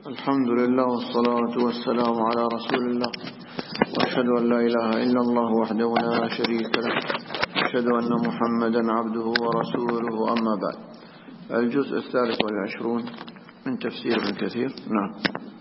الحمد لله والصلاة والسلام على رسول الله، وأشهد أن لا إله إلا الله وحده لا شريك له، وأشهد أن محمدا عبده ورسوله. أما بعد، الجزء 23 من تفسير ابن كثير. نعم.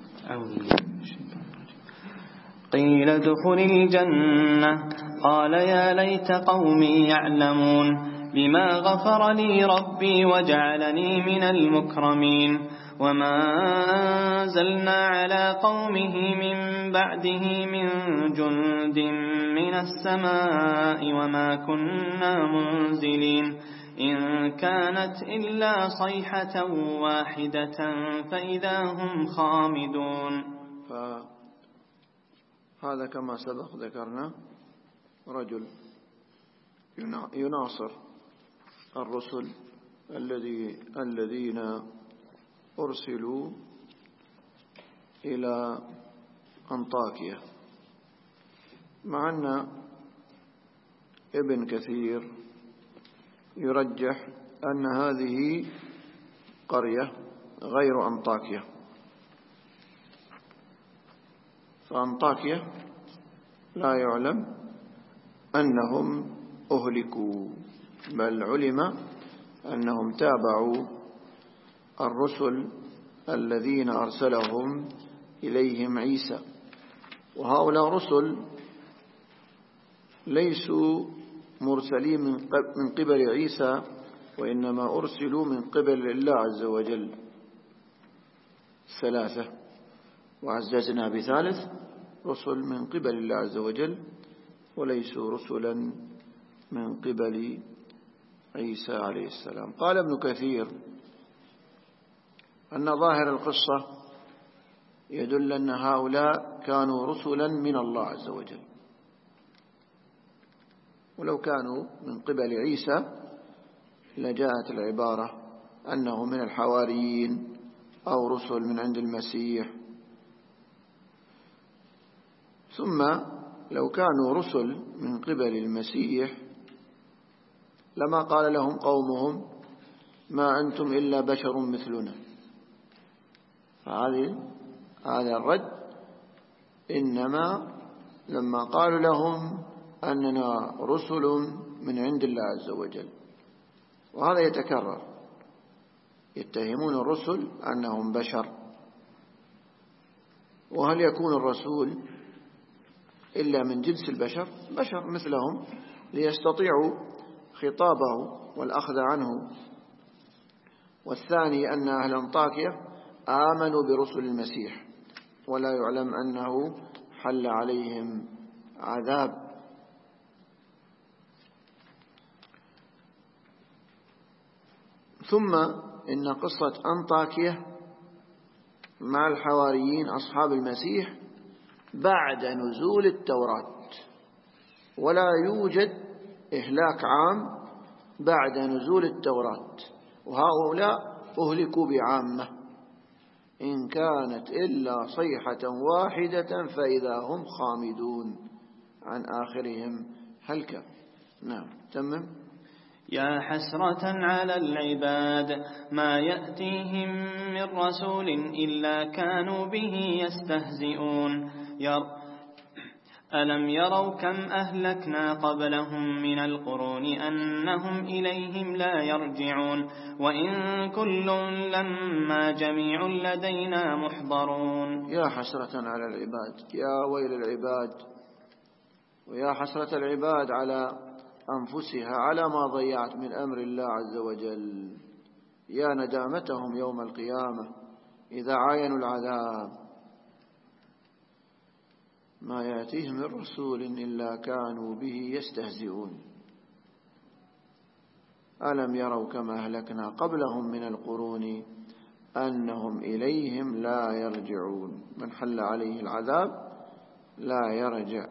قيل ادخل الجنة قال يا ليت قومي يعلمون بما غفر لي ربي وجعلني من المكرمين. وما أنزلنا على قومه من بعده من جند من السماء وما كنا منزلين إن كانت إلا صيحة واحدة فإذا هم خامدون. هذا كما سبق ذكرنا رجل يناصر الرسل الذين أرسلوا إلى أنطاكيا، مع أن ابن كثير يرجح أن هذه قرية غير أنطاكيا، فأنطاكيا لا يعلم أنهم أهلكوا، بل علم أنهم تابعوا الرسل الذين أرسلهم إليهم عيسى. وهؤلاء رسل ليسوا مرسلين من قبل عيسى، وإنما أرسلوا من قبل الله عز وجل ثلاثة، وعززنا بثالث رسل من قبل الله عز وجل، وليسوا رسلا من قبل عيسى عليه السلام. قال ابن كثير أن ظاهر القصة يدل أن هؤلاء كانوا رسلا من الله عز وجل، ولو كانوا من قبل عيسى لجاءت العبارة أنه من الحواريين أو رسل من عند المسيح. ثم لو كانوا رسل من قبل المسيح لما قال لهم قومهم ما أنتم إلا بشر مثلنا. هذا الرد إنما لما قالوا لهم أننا رسل من عند الله عز وجل، وهذا يتكرر، يتهمون الرسل أنهم بشر. وهل يكون الرسول إلا من جنس البشر؟ بشر مثلهم ليستطيعوا خطابه والأخذ عنه. والثاني أن أهل أنطاكيا آمنوا برسل المسيح، ولا يعلم أنه حل عليهم عذاب. ثم إن قصة أنطاكيا مع الحواريين أصحاب المسيح بعد نزول التوراة، ولا يوجد إهلاك عام بعد نزول التوراة، وهؤلاء أهلكوا بعامة إن كانت إلا صيحة واحدة فإذا هم خامدون، عن آخرهم هلكا. نعم. تمام. يا حسرة على العباد ما يأتيهم من رسول إلا كانوا به يستهزئون. ألم يروا كم أهلكنا قبلهم من القرون أنهم إليهم لا يرجعون وإن كل لما جميع لدينا محضرون. يا حسرة على العباد، يا ويل العباد، ويا حسرة العباد على أنفسها على ما ضيعت من أمر الله عز وجل. يا ندامتهم يوم القيامة إذا عاينوا العذاب. ما يأتيهم من رسول إلا كانوا به يستهزئون. ألم يروا كما أهلكنا قبلهم من القرون أنهم إليهم لا يرجعون. من حل عليه العذاب لا يرجع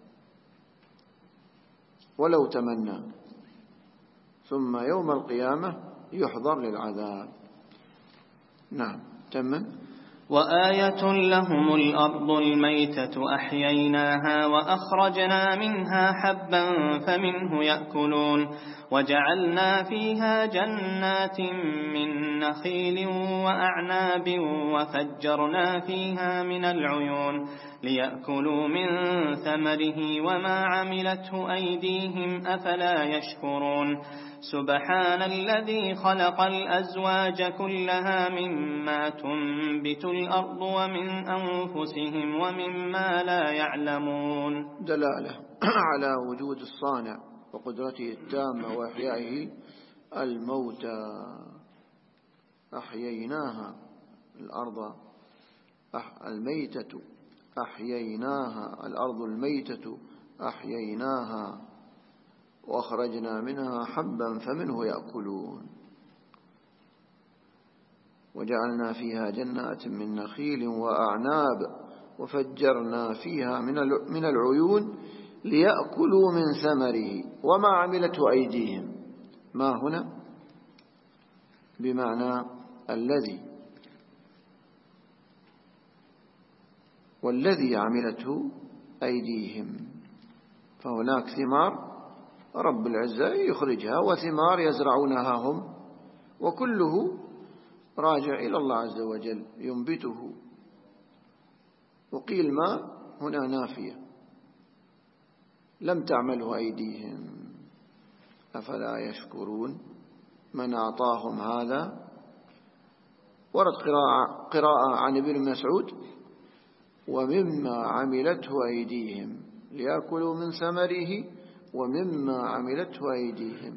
ولو تمنى، ثم يوم القيامة يحضر للعذاب. نعم. تمام. وآية لهم الأرض الميتة أحييناها وأخرجنا منها حبا فمنه يأكلون وجعلنا فيها جنات من نخيل وأعناب وفجرنا فيها من العيون ليأكلوا من ثمره وما عملته أيديهم أفلا يشكرون سبحان الذي خلق الأزواج كلها مما تنبت الأرض ومن أنفسهم ومما لا يعلمون. دلالة على وجود الصانع وقدرته التامة وإحيائه الموتى. أحييناها الأرض الميتة أحييناها الأرض الميتة أحييناها وأخرجنا منها حبا فمنه يأكلون وجعلنا فيها جنات من نخيل وأعناب وفجرنا فيها من العيون ليأكلوا من ثمره وما عملته أيديهم. ما هنا بمعنى الذي، والذي عملته أيديهم، فهناك ثمار رب العزة يخرجها وثمار يزرعونها هم، وكله راجع إلى الله عز وجل ينبته. وقيل ما هنا نافية لم تعمله أيديهم أفلا يشكرون من أعطاهم هذا. ورد قراءة عن ابن مسعود ومما عملته أيديهم ليأكلوا من ثمره ومما عملته أيديهم.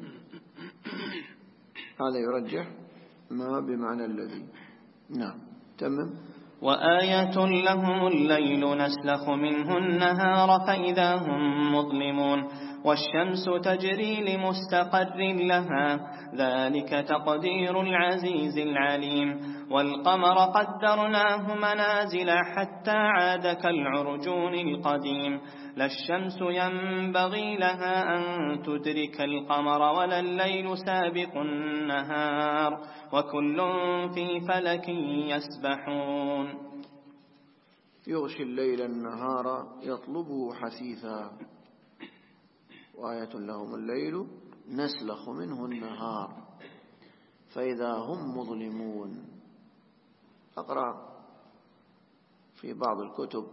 هذا يرجح ما بمعنى الذي. نعم تمام. وآية لهم الليل نسلخ منه النهار فإذا هم مظلمون والشمس تجري لمستقر لها ذلك تقدير العزيز العليم والقمر قدرناه منازل حتى عاد كالعرجون القديم لا الشمس ينبغي لها أن تدرك القمر ولا الليل سابق النهار وكل في فلك يسبحون. يغشي الليل النهار يطلبه حثيثا وآية لهم الليل نسلخ منه النهار فإذا هم مظلمون. أقرأ في بعض الكتب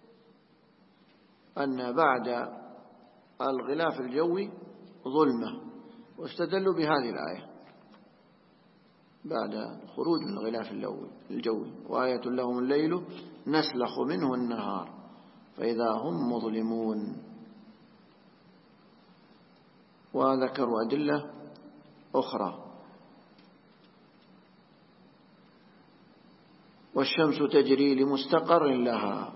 أن بعد الغلاف الجوي ظلمة واستدلوا بهذه الآية بعد الخروج من الغلاف الجوي وآية لهم الليل نسلخ منه النهار فإذا هم مظلمون. وذكروا أدلة أخرى والشمس تجري لمستقر لها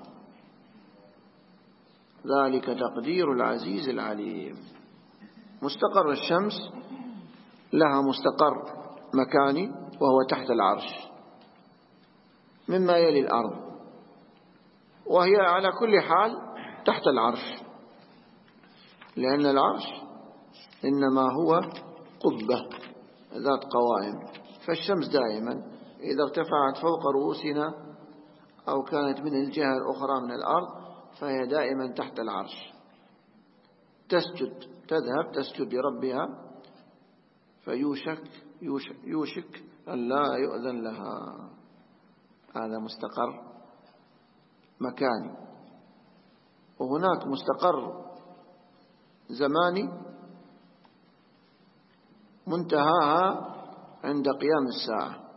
ذلك تقدير العزيز العليم. مستقر الشمس لها مستقر مكاني وهو تحت العرش مما يلي الأرض وهي على كل حال تحت العرش لأن العرش إنما هو قبة ذات قوائم فالشمس دائما إذا ارتفعت فوق رؤوسنا أو كانت من الجهة الأخرى من الأرض فهي دائما تحت العرش تذهب تسجد لربها فيوشك أن لا يؤذن لها. هذا مستقر مكاني. وهناك مستقر زماني منتهاها عند قيام الساعة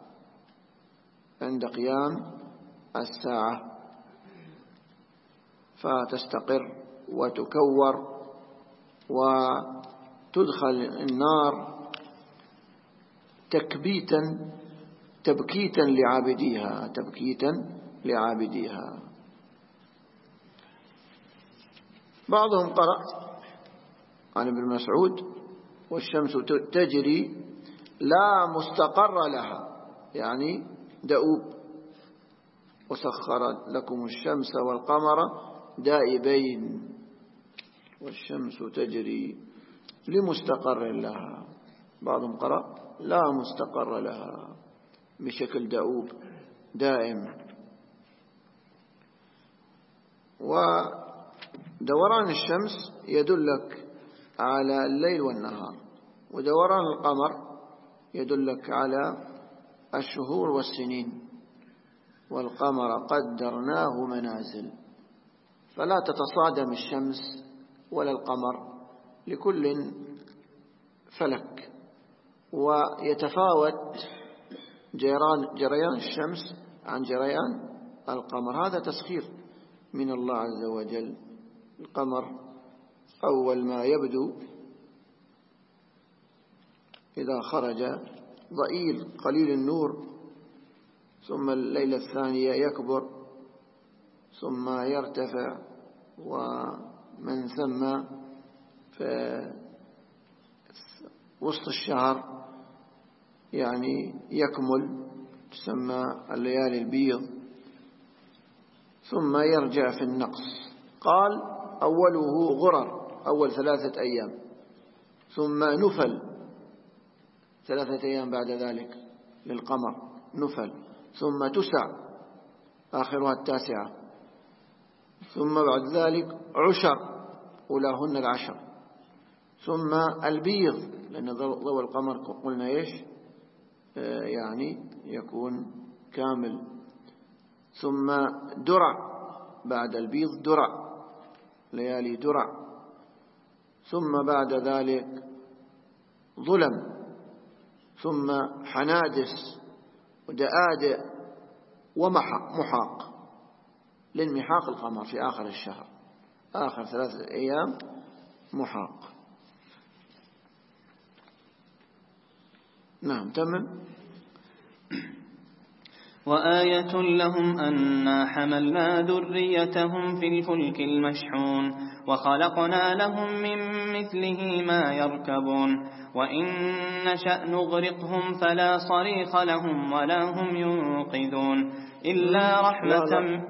فتستقر وتكور وتدخل النار تبكيتا لعابديها. بعضهم قرأ عن ابن مسعود والشمس تجري لا مستقر لها يعني دؤوب وسخر لكم الشمس والقمر دائبين والشمس تجري لمستقر لها. بعضهم قرأ لا مستقر لها بشكل دؤوب دائم ودوران الشمس يدلك على الليل والنهار، ودوران القمر يدلك على الشهور والسنين. والقمر قدرناه منازل، فلا تتصادم الشمس ولا القمر، لكل فلك، ويتفاوت جريان الشمس عن جريان القمر. هذا تسخير من الله عز وجل. القمر أول ما يبدو إذا خرج ضئيل قليل النور، ثم الليلة الثانية يكبر، ثم يرتفع، ومن ثم في وسط الشهر يعني يكمل، تسمى الليالي البيض، ثم يرجع في النقص. قال أوله غرر، أول 3 أيام، ثم نفل 3 أيام بعد ذلك للقمر نفل، ثم تسع آخرها 9، ثم بعد ذلك عشر أولاهن 10، ثم البيض، لأن ضوء القمر قلنا إيش يعني يكون كامل، ثم درع بعد البيض، درع ليالي درع، ثم بعد ذلك ظلم، ثم حنادس ودآدئ ومحاق، لانمحاق القمر في آخر الشهر، آخر 3 أيام محاق. نعم تمام. وآية لهم أنا حملنا ذريتهم في الفلك المشحون وخلقنا لهم من مثله ما يركبون وإن نشأ نغرقهم فلا صريخ لهم ولا هم ينقذون إلا رحمة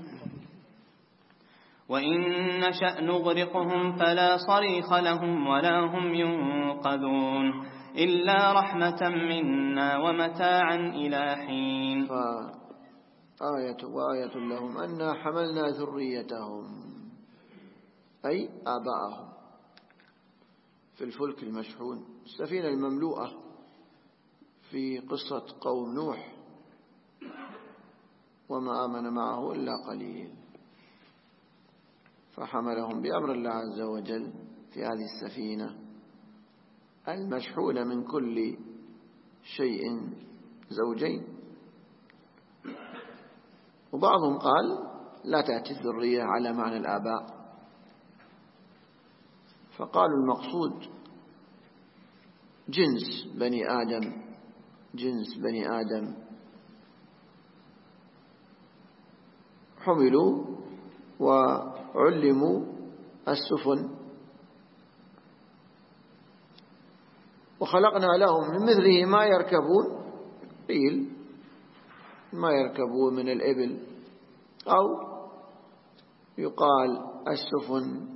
وإن نشأ نغرقهم فلا صريخ لهم ولا هم ينقذون إلا رحمة منا ومتاعا إلى حين. وآية لهم أنا حملنا ذريتهم أي آباءهم في الفلك المشحون، السفينة المملوءة في قصة قوم نوح، وما آمن معه إلا قليل، فحملهم بأمر الله عز وجل في هذه السفينة المشحونة من كل شيء 2. وبعضهم قال لا تأتي الذرية على معنى الآباء، فقالوا المقصود جنس بني آدم حملوا وعلموا السفن، وخلقنا لهم من مثله ما يركبون، قيل ما يركبون من الإبل، أو يقال السفن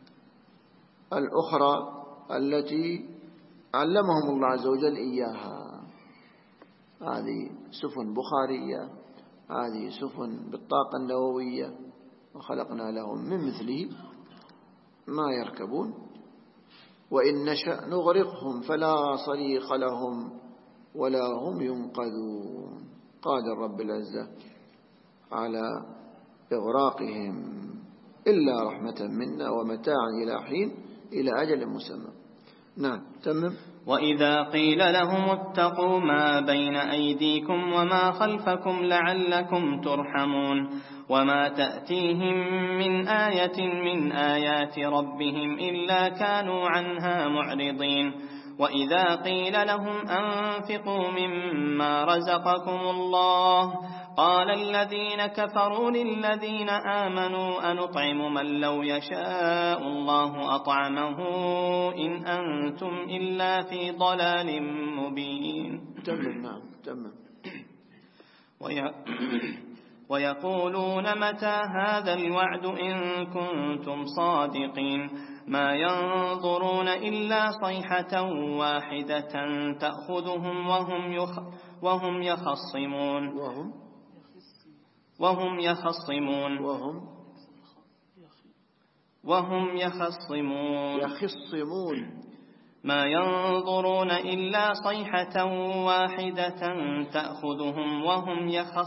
الأخرى التي علمهم الله عز وجل إياها، هذه سفن بخارية، هذه سفن بالطاقة النووية، وخلقنا لهم من مثله ما يركبون وإن نشأ نغرقهم فلا صريخ لهم ولا هم ينقذون. قادر رب العزة على إغراقهم إلا رحمة منا ومتاعا إلى حين، إلى أجل مسمى. نعم تمام. وإذا قيل لهم اتقوا ما بين أيديكم وما خلفكم لعلكم ترحمون وما تأتيهم من آية من آيات ربهم إلا كانوا عنها معرضين. وإذا قيل لهم أنفقوا مما رزقكم الله قال الذين كفروا للذين آمنوا أنطعم من لو يشاء الله أطعمه إن أنتم إلا في ضلال مبين. تمام. ويقولون متى هذا الوعد إن كنتم صادقين ما ينظرون إلا صيحة واحدة تأخذهم وهم يخصمون وهم يخصمون ما ينظرون إلا صيحة واحدة تأخذهم وهم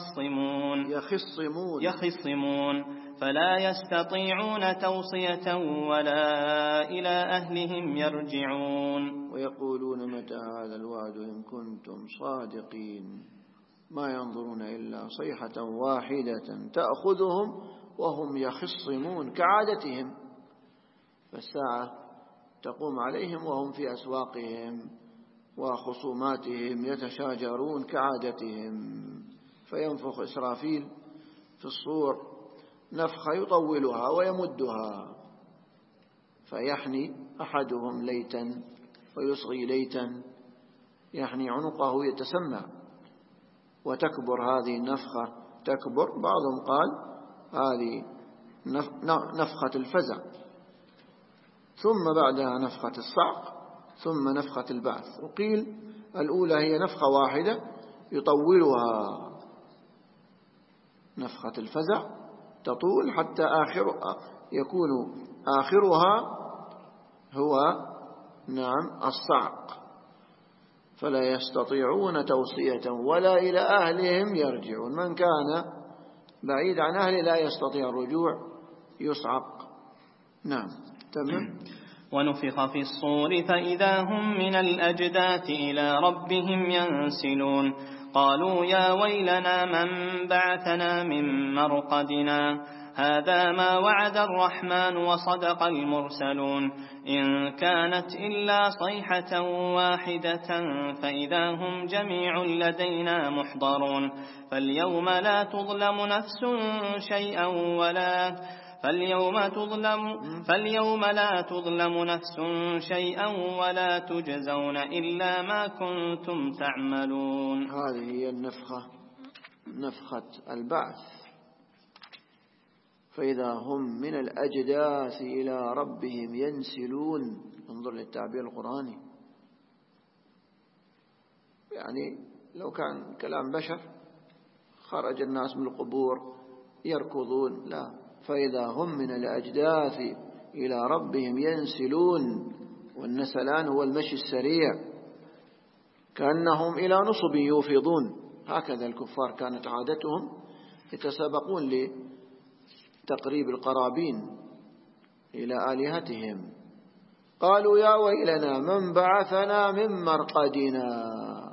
يخصمون فلا يستطيعون توصية ولا إلى أهلهم يرجعون. ويقولون متى هذا الوعد إن كنتم صادقين ما ينظرون إلا صيحة واحدة تأخذهم وهم يخصمون كعادتهم، فالساعة تقوم عليهم وهم في أسواقهم وخصوماتهم يتشاجرون كعادتهم، فينفخ إسرافيل في الصور نفخة يطولها ويمدها، فيحني أحدهم ليتا ويصغي ليتا، يحني عنقه يتسمع، وتكبر هذه النفخة، تكبر. بعضهم قال هذه نفخة الفزع، ثم بعدها نفخة الصعق، ثم نفخة البعث. وقيل الأولى هي نفخة واحدة يطولها، نفخة الفزع تطول حتى يكون آخرها هو الصعق، فلا يستطيعون توصية ولا إلى أهلهم يرجعون. من كان بعيد عن أهله لا يستطيع الرجوع، يصعق. تمام. ونفخ في الصور فإذا هم من الأجداث إلى ربهم ينسلون. قالوا يا ويلنا من بعثنا من مرقدنا هذا ما وعد الرحمن وصدق المرسلون إن كانت إلا صيحة واحدة فإذا هم جميع لدينا محضرون. فاليوم لا تظلم نفس شيئا فاليوم لا تظلم نفس شيئا ولا تجزون إلا ما كنتم تعملون. هذه هي نفخة البعث. فإذا هم من الأجداث إلى ربهم ينسلون. انظر للتعبير القرآني، يعني لو كان كلام بشر خرج الناس من القبور يركضون، لا، فإذا هم من الأجداث إلى ربهم ينسلون. والنسلان هو المشي السريع، كأنهم إلى نصب يوفضون. هكذا الكفار كانت عادتهم، يتسابقون لتقريب القرابين إلى آلهتهم. قالوا يا ويلنا من بعثنا من مرقدنا،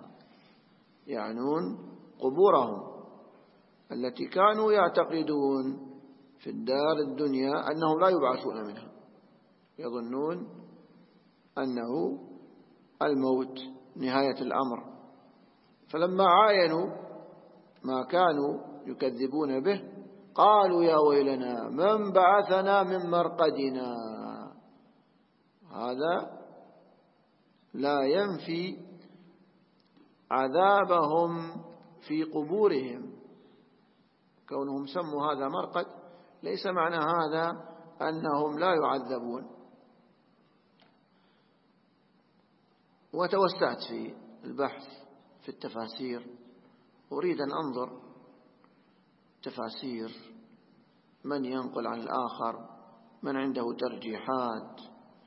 يعنون قبورهم التي كانوا يعتقدون في الدار الدنيا أنهم لا يبعثون منها، يظنون أنه الموت نهاية الأمر. فلما عاينوا ما كانوا يكذبون به قالوا يا ويلنا من بعثنا من مرقدنا. هذا لا ينفي عذابهم في قبورهم، كونهم سموا هذا مرقد ليس معنى هذا أنهم لا يعذبون. وتوسعت في البحث في التفاسير، أريد أن أنظر تفاسير من ينقل عن الآخر، من عنده ترجيحات،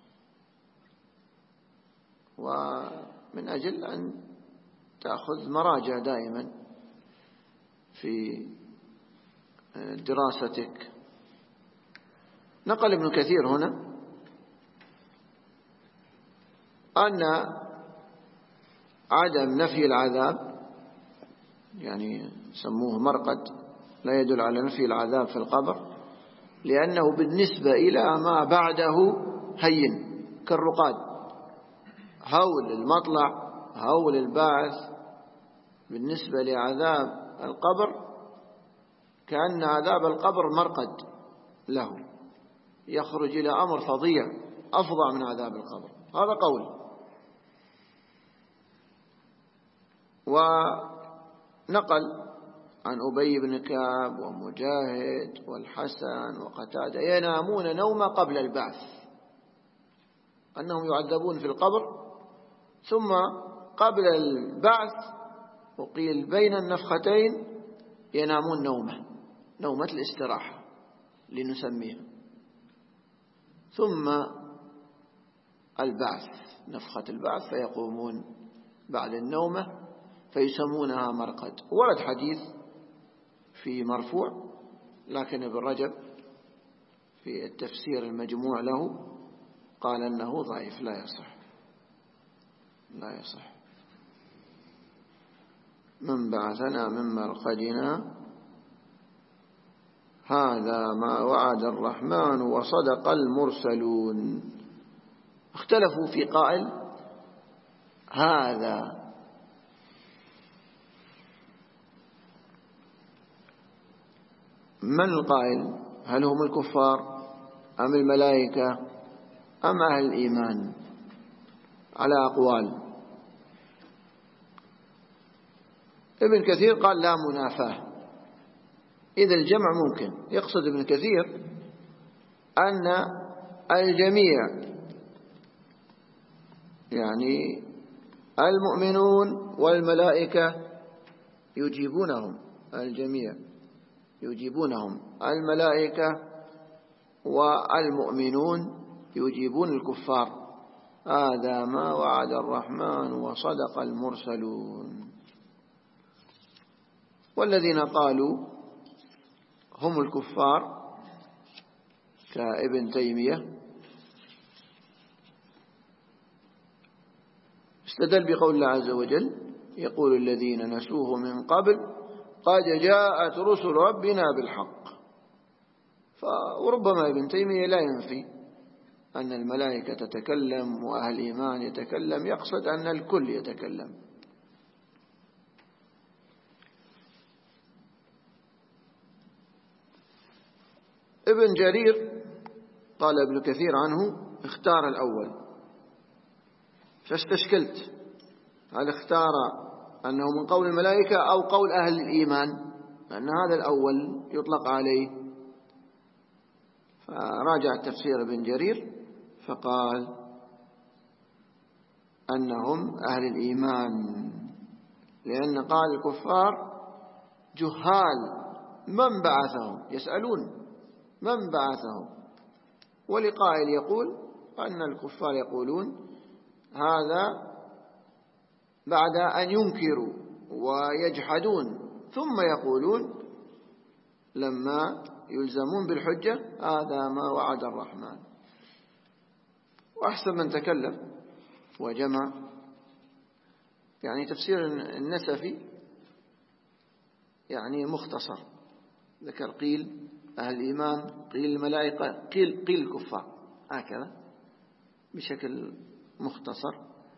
ومن أجل أن تأخذ مراجع دائما في دراستك. نقل ابن كثير هنا أن عدم نفي العذاب، يعني سموه مرقد، لا يدل على نفي العذاب في القبر، لأنه بالنسبة إلى ما بعده هين كالرقاد، هول المطلع هول البعث بالنسبة لعذاب القبر كأن عذاب القبر مرقد له، يخرج إلى أمر فظيع أفظع من عذاب القبر. هذا قول. ونقل عن أبي بن كعب ومجاهد والحسن وقتادة ينامون نوم قبل البعث، أنهم يعذبون في القبر ثم قبل البعث وقيل بين النفختين ينامون نومة الاستراحة لنسميها. ثم البعث، نفخة البعث، فيقومون بعد النومة فيسمونها مرقد. ورد حديث في مرفوع، لكن ابن رجب في التفسير المجموع له قال أنه ضعيف لا يصح. من بعثنا من مرقدنا هذا ما وعد الرحمن وصدق المرسلون. اختلفوا في قائل هذا، من القائل؟ هل هم الكفار أم الملائكة أم أهل الإيمان؟ على أقوال. ابن كثير قال لا منافاة، إذا الجمع ممكن. يقصد ابن كثير أن الجميع، يعني المؤمنون والملائكة يجيبونهم، الجميع يجيبونهم، الملائكة والمؤمنون يجيبون الكفار. هذا ما وعد الرحمن وصدق المرسلون. والذين قالوا هم الكفار كابن تيمية استدل بقول الله عز وجل يقول الذين نسوه من قبل قد جاءت رسل ربنا بالحق. وربما ابن تيمية لا ينفي أن الملائكة تتكلم وأهل الإيمان يتكلم، يقصد أن الكل يتكلم. ابن جرير قال ابن كثير عنه اختار الأول، فاستشكلت هل اختار أنه من قول الملائكة أو قول أهل الإيمان، لأن هذا الأول يطلق عليه. فراجع تفسير ابن جرير فقال أنهم أهل الإيمان، لأن قال الكفار جهال من بعثهم، يسألون من بعثهم. ولقائل يقول أن الكفار يقولون هذا بعد أن ينكروا ويجحدون، ثم يقولون لما يلزمون بالحجة هذا ما وعد الرحمن. وأحسن من تكلم وجمع يعني تفسير النسفي يعني مختصر، ذكر قيل أهل الإيمان، قيل الملائكة، قيل الكفار، هكذا بشكل مختصر.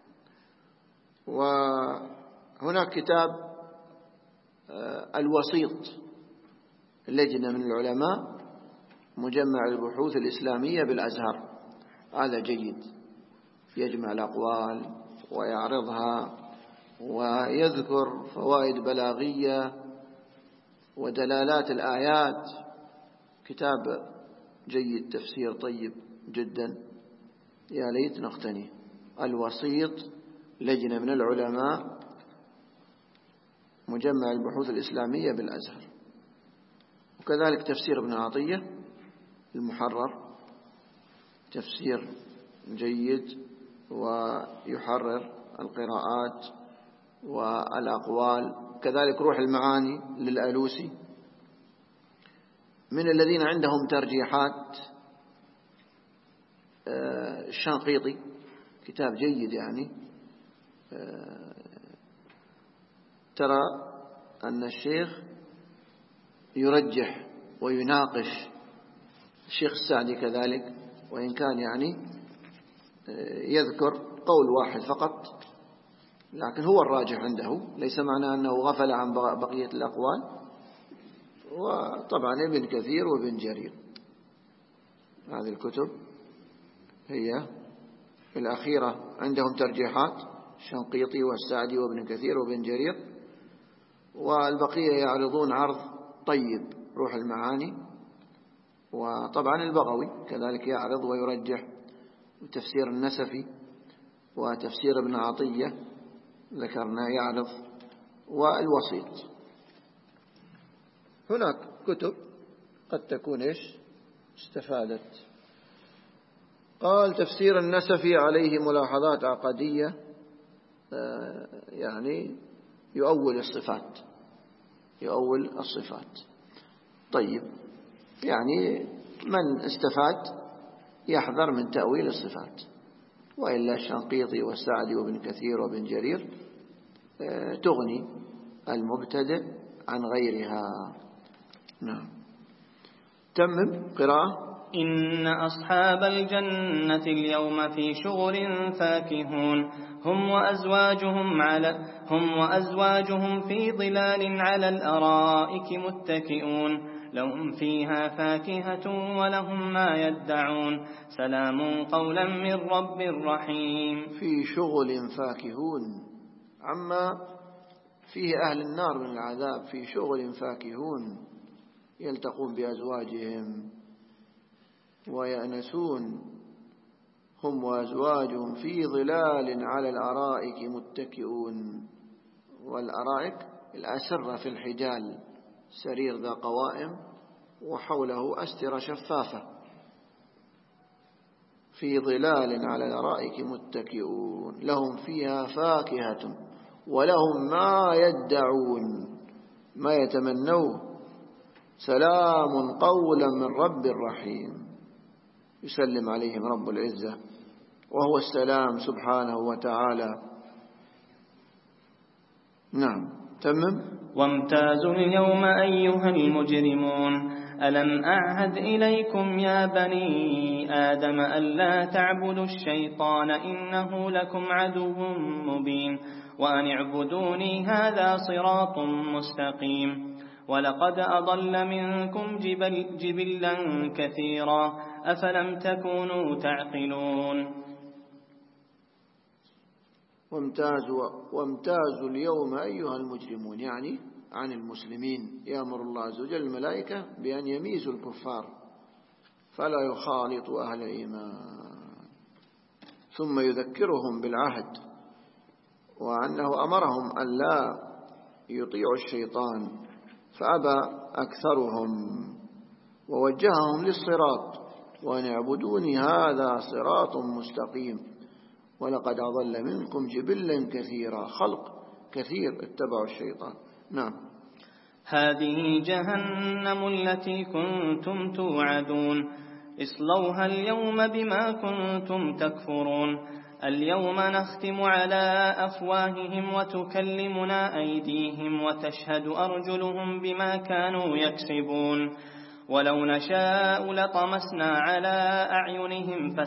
وهناك كتاب الوسيط، لجنة من العلماء، مجمع البحوث الإسلامية بالأزهر، هذا جيد، يجمع الأقوال ويعرضها ويذكر فوائد بلاغية ودلالات الآيات. كتاب جيد، تفسير طيب جدا، يا ليت نقتنيه. الوسيط، لجنة من العلماء، مجمع البحوث الإسلامية بالأزهر. وكذلك تفسير ابن عطية المحرر، تفسير جيد ويحرر القراءات والأقوال. كذلك روح المعاني للألوسي. من الذين عندهم ترجيحات الشنقيطي، كتاب جيد يعني. ترى أن الشيخ يرجح ويناقش، الشيخ السعدي كذلك، وإن كان يعني يذكر قول واحد فقط، لكن هو الراجح عنده، ليس معنى أنه غفل عن بقية الأقوال. وطبعا ابن كثير وابن جرير، هذه الكتب هي الأخيرة عندهم ترجيحات، الشنقيطي والسعدي وابن كثير وابن جرير. والبقية يعرضون عرض طيب، روح المعاني. وطبعا البغوي كذلك يعرض ويرجح، وتفسير النسفي وتفسير ابن عطية ذكرنا يعرض، والوسيط. هناك كتب قد تكون استفادت قال تفسير النسفي عليه ملاحظات عقدية، يعني يؤول الصفات. طيب، يعني من استفاد يحذر من تأويل الصفات، وإلا الشنقيطي والسعدي وابن كثير وابن جرير تغني المبتدئ عن غيرها. نعم. تمم قراءة. إن أصحاب الجنة اليوم في شغل فاكهون هم وأزواجهم في ظلال على الأرائك متكئون لهم فيها فاكهة ولهم ما يدعون سلام قولا من رب رحيم. في شغل فاكهون عما فيه أهل النار من العذاب. في شغل فاكهون يلتقون بأزواجهم ويأنسون هم وأزواجهم في ظلال على الأرائك متكئون. والأرائك الأسرة في الحجال، سرير ذا قوائم وحوله أسترة شفافة. في ظلال على الأرائك متكئون لهم فيها فاكهة ولهم ما يدعون، ما يتمنوه. سلام قولا من رب رحيم. يسلم عليهم رب العزة وهو السلام سبحانه وتعالى. نعم. تمم. وامتازوا اليوم أيها المجرمون ألم أعهد إليكم يا بني آدم ألا تعبدوا الشيطان إنه لكم عدو مبين وأن اعبدوني هذا صراط مستقيم. ولقد أضل منكم جبلا كثيرا أفلم تكونوا تعقلون. وامتازوا اليوم أيها المجرمون، يعني عن المسلمين. يأمر الله عز وجل الملائكة بأن يميزوا الكفار فلا يخالطوا أهل الإيمان، ثم يذكرهم بالعهد وأنه أمرهم أن لا يطيعوا الشيطان فأبى أكثرهم ووجههم للصراط وأن يعبدوني هذا صراط مستقيم. ولقد أضل منكم جبلا كثيرا، خلق كثير اتبعوا الشيطان. نعم. هذه جهنم التي كنتم توعدون اصلوها اليوم بما كنتم تكفرون. اليوم نختم على أفواههم وتكلمنا أيديهم وتشهد أرجلهم بما كانوا يكسبون. ولو نشاء لطمسنا على أعينهم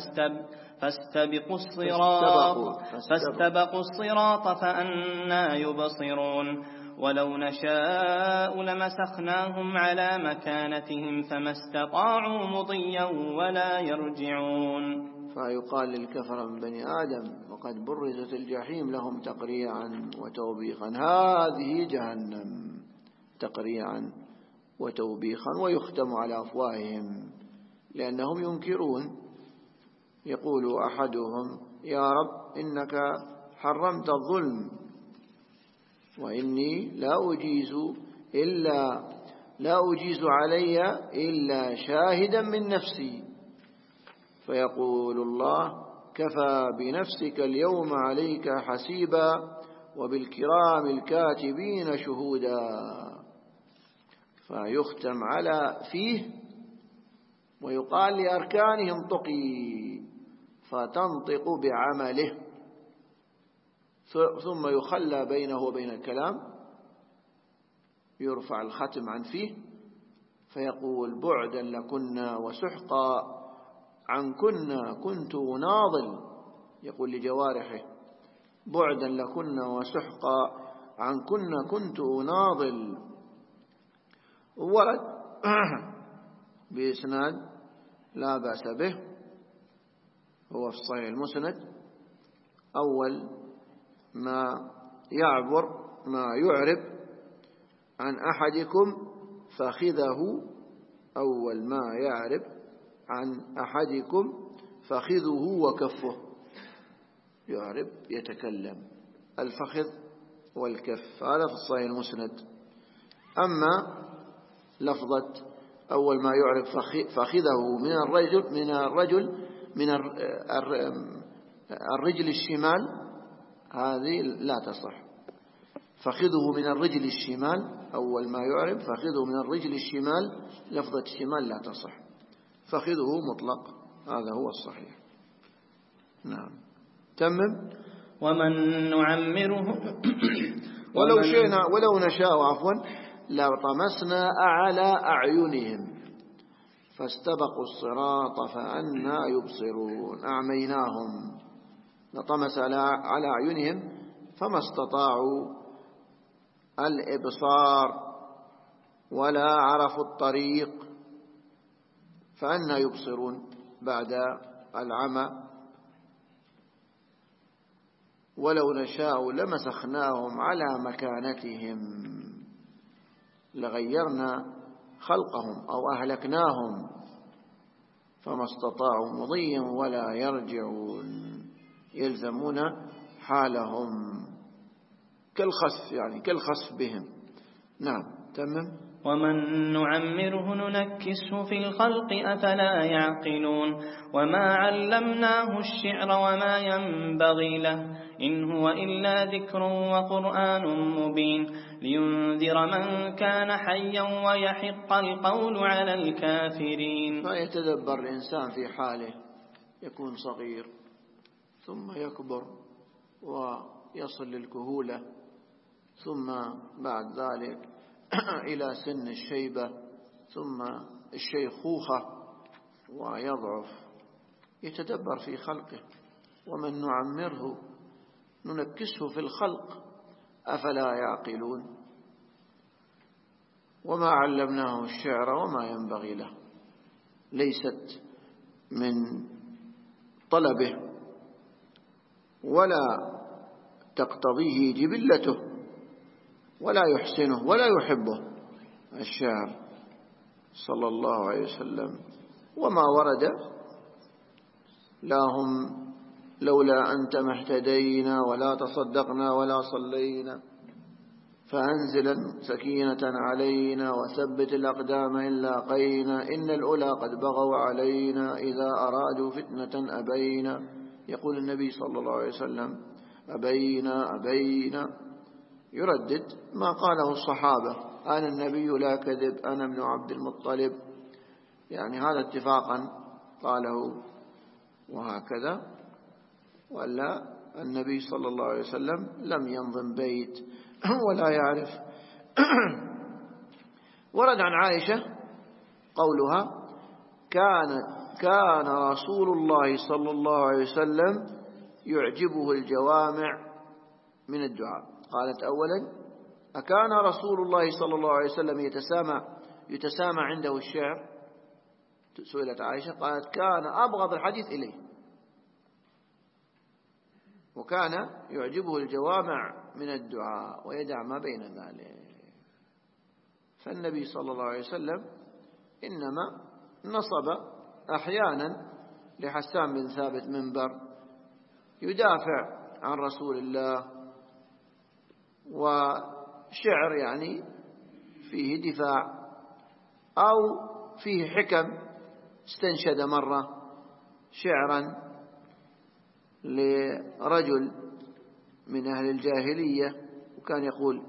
فاستبقوا الصراط فأنى يبصرون. ولو نشاء لمسخناهم على مكانتهم فما استطاعوا مضيا ولا يرجعون. فيقال للكفر من بني آدم وقد برزت الجحيم لهم تقريعا وتوبيخا هذه جهنم، تقريعا وتوبيخا، ويختم على أفواههم لأنهم ينكرون. يقول أحدهم يا رب إنك حرمت الظلم وإني لا أجيز علي إلا شاهدا من نفسي. فيقول الله كفى بنفسك اليوم عليك حسيبا وبالكرام الكاتبين شهودا. فيختم على فيه ويقال لأركانهم انطقي فتنطق بعمله، ثم يخلى بينه وبين الكلام، يرفع الختم عن فيه فيقول بعدا لكنا وسحقا عنكنا كنت أناضل. يقول لجوارحه بعدا لكنا وسحقا عنكنا كنت أناضل. ورد بإسناد لا بأس به، هو في الصحيح المسند أول ما يعرب عن أحدكم فخذه، أول ما يعرب عن أحدكم فخذه وكفه. يعرب يتكلم الفخذ والكف، هذا في الصحيح المسند. أما لفظة أول ما يعرف فخذه من الرجل من الرجل الشمال هذه لا تصح. فخذه من الرجل الشمال أول ما يعرب، فخذه من الرجل الشمال، لفظة الشمال لا تصح، فخذه مطلق، هذا هو الصحيح. نعم تمم. ومن نعمره ولو نشاء لطمسنا على أعينهم فاستبقوا الصراط فأنى يبصرون. أعميناهم، لطمس على أعينهم فما استطاعوا الإبصار ولا عرفوا الطريق، فأنى يبصرون بعد العمى. ولو نشاء لمسخناهم على مكانتهم، لغيرنا خلقهم أو أهلكناهم فما استطاعوا مضيا ولا يرجعون، يلزمون حالهم كالخسف، يعني كالخسف بهم. نعم تمام. ومن نعمره ننكسه في الخلق أفلا يعقلون وما علمناه الشعر وما ينبغي له إن هو إلا ذكر وقرآن مبين لينذر من كان حيا ويحق القول على الكافرين. فيتدبر الإنسان في حاله، يكون صغير ثم يكبر ويصل للكهولة، ثم بعد ذلك إلى سن الشيبة، ثم الشيخوخة ويضعف، يتدبر في خلقه. ومن نعمره ننكسه في الخلق أفلا يعقلون وما علمناه الشعر وما ينبغي له، ليست من طلبه ولا تقتضيه جبلته ولا يحسنه ولا يحبه الشعر صلى الله عليه وسلم. وما ورد لهم لولا أنت ما اهتدينا ولا تصدقنا ولا صلينا فأنزلا سكينة علينا وثبت الأقدام إن لاقينا إن الأولى قد بغوا علينا إذا أرادوا فتنة أبينا. يقول النبي صلى الله عليه وسلم أبينا، يردد ما قاله الصحابة: أنا النبي لا كذب، أنا ابن عبد المطلب، يعني هذا اتفاقا قاله وهكذا. ولا النبي صلى الله عليه وسلم لم ينظم بيت ولا يعرف. ورد عن عائشة قولها: كان رسول الله صلى الله عليه وسلم يعجبه الجوامع من الدعاء. قالت: أولا، أكان رسول الله صلى الله عليه وسلم يتسامع عنده الشعر؟ سئلت عائشة قالت: كان أبغض الحديث إليه، وكان يعجبه الجوامع من الدعاء ويدع ما بين ذلك. فالنبي صلى الله عليه وسلم إنما نصب أحيانا لحسان بن ثابت منبر يدافع عن رسول الله، وشعر يعني فيه دفاع أو فيه حكم. استنشد مرة شعرا لرجل من أهل الجاهلية وكان يقول: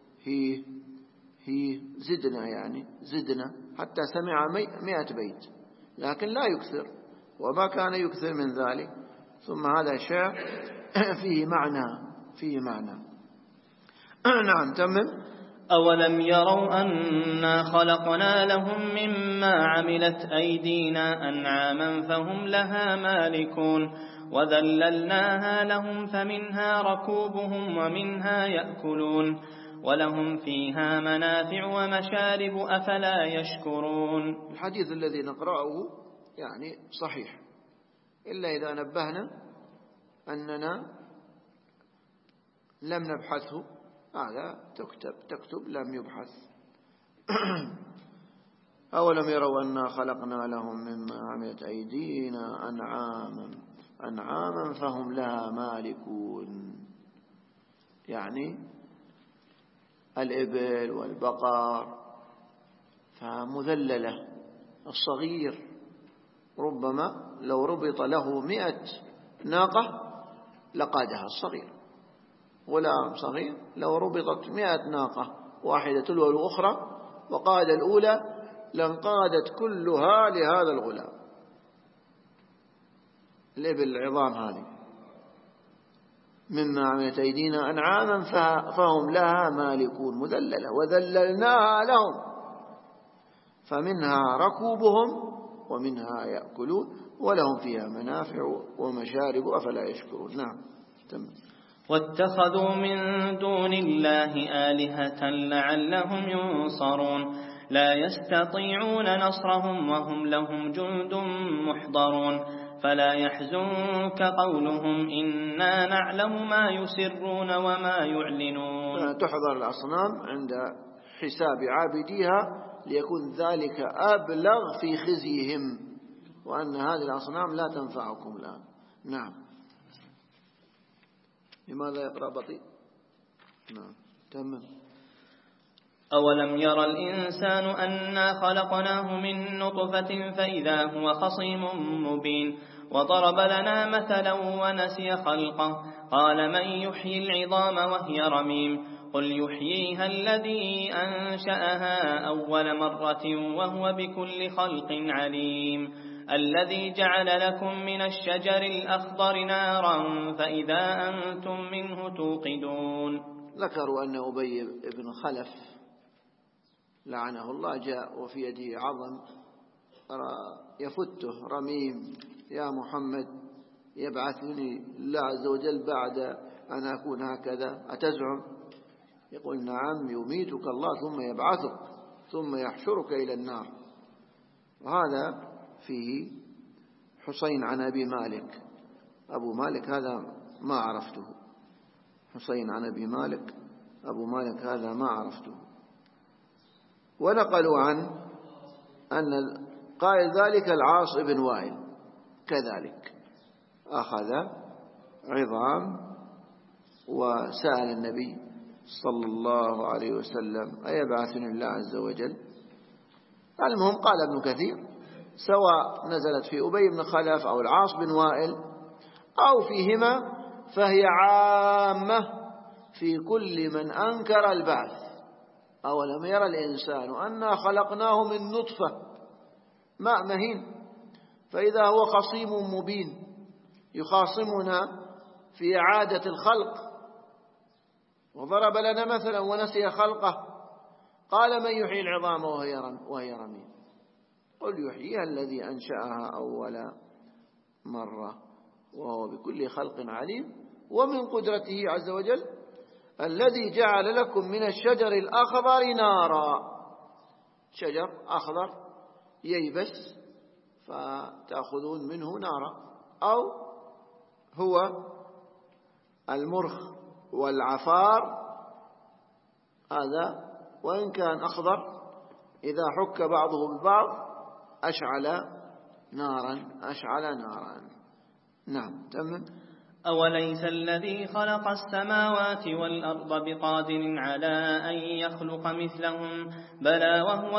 هي زدنا، يعني زدنا، حتى سمع 100 بيت، لكن لا يكثر، وما كان يكثر من ذلك. ثم هذا شعر فيه معنى. نعم تمم. أولم يروا أنا خلقنا لهم مما عملت أيدينا أنعاما فهم لها مالكون وذللناها لهم فمنها ركوبهم ومنها يأكلون ولهم فيها منافع ومشارب أفلا يشكرون. الحديث الذي نقرأه يعني صحيح، إلا إذا نبهنا أننا لم نبحثه. هذا تكتب لم يبحث. أولم يروا أنا خلقنا لهم مما عملت أيدينا أنعاما فهم لها مالكون، يعني الإبل والبقر فمذللة. الصغير ربما لو ربط له 100 ناقة لقادها الصغير، غلام صغير لو ربطت 100 ناقة واحدة تلو الأخرى وقاد الأولى لانقادت كلها لهذا الغلام. الإبل العظام هذه مما عملت أيدينا أنعاما فهم لها مالكون مذللة وذللناها لهم فمنها ركوبهم ومنها يأكلون ولهم فيها منافع ومشارب أفلا يشكرون. نعم تم. واتخذوا من دون الله آلهة لعلهم ينصرون لا يستطيعون نصرهم وهم لهم جند محضرون فلا يحزنك قولهم إنا نعلم ما يسرون وما يعلنون. تحضر الأصنام عند حساب عابديها ليكون ذلك أبلغ في خزيهم وأن هذه الأصنام لا تنفعكم الآن. نعم. لماذا يقرأ بطيء؟ نعم تمام. أولم يرى الإنسان أنا خلقناه من نطفة فإذا هو خصيم مبين وضرب لنا مثلا ونسي خلقه قال من يحيي العظام وهي رميم قل يحييها الذي أنشأها أول مرة وهو بكل خلق عليم الذي جعل لكم من الشجر الأخضر نارا فإذا أنتم منه توقدون. ذكروا أن أبي بن خلف لعنه الله جاء وفي يده عظم يفته رميم يا محمد يبعثني الله عز وجل بعد أن أكون هكذا أتزعم؟ يقول نعم يميتك الله ثم يبعثك ثم يحشرك إلى النار. وهذا فيه حسين عن أبي مالك. أبو مالك هذا ما عرفته. حسين عن أبي مالك أبو مالك هذا ما عرفته. ونقلوا عن أن قال ذلك العاص بن وائل كذلك أخذ عظام وسأل النبي صلى الله عليه وسلم أيبعثني الله عز وجل. المهم قال ابن كثير سواء نزلت في أبي بن خلف أو العاص بن وائل أو فيهما فهي عامة في كل من أنكر البعث. أولم يرى الإنسان أنا خلقناه من نطفة ماء مهين فإذا هو خصيم مبين يخاصمنا في إعادة الخلق وضرب لنا مثلا ونسي خلقه قال من يحيي العظام وهي رميم قل يحييها الذي أنشأها أول مرة وهو بكل خلق عليم ومن قدرته عز وجل الذي جعل لكم من الشجر الأخضر نارا. شجر أخضر ييبس فتأخذون منه نارا أو هو المرخ والعفار هذا وإن كان أخضر إذا حك بعضه ببعض أشعل نارا. نعم تمام. أوليس الذي خلق السماوات والأرض بقادر على أن يخلق مثلهم بلى وهو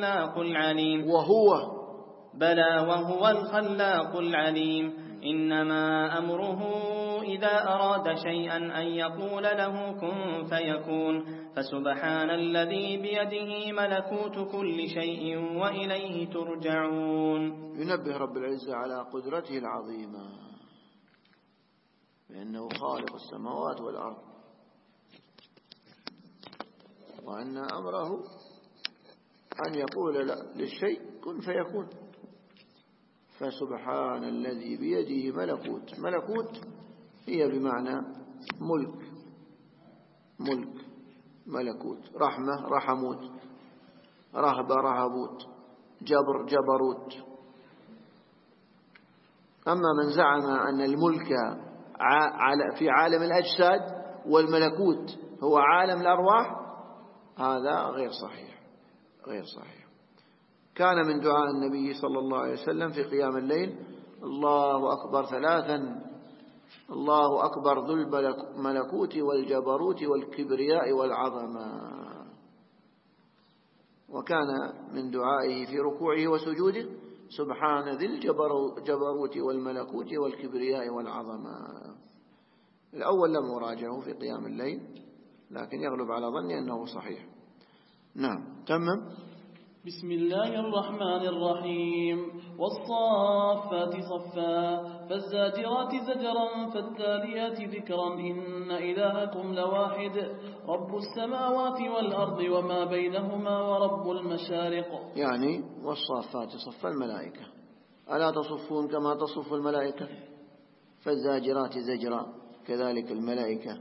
الخلاق العليم إنما أمره إذا أراد شيئا أن يقول له كن فيكون فسبحان الذي بيده ملكوت كل شيء وإليه ترجعون. ينبه رب العزة على قدرته العظيمة لأنه خالق السماوات والأرض وأن أمره أن يقول للشيء كن فيكون فسبحان الذي بيده ملكوت هي بمعنى ملك ملكوت رحمة رحموت رهبة رهبوت جبروت. أما من زعم أن الملك في عالم الأجساد والملكوت هو عالم الأرواح هذا غير صحيح. كان من دعاء النبي صلى الله عليه وسلم في قيام الليل الله أكبر 3 الله أكبر ذو الملكوت والجبروت والكبرياء والعظمة. وكان من دعائه في ركوعه وسجوده سبحان ذي الجبروت والملكوت والكبرياء والعظمة. الأول لم أراجعه في قيام الليل، لكن يغلب على ظني أنه صحيح. نعم تمم. بسم الله الرحمن الرحيم. والصافات صفا فالزاجرات زجرا فالتاليات ذكرا إن إلهكم لواحد رب السماوات والأرض وما بينهما ورب المشارق. يعني والصافات صف الملائكة، ألا تصفون كما تصف الملائكة؟ فالزاجرات زجرا، كذلك الملائكة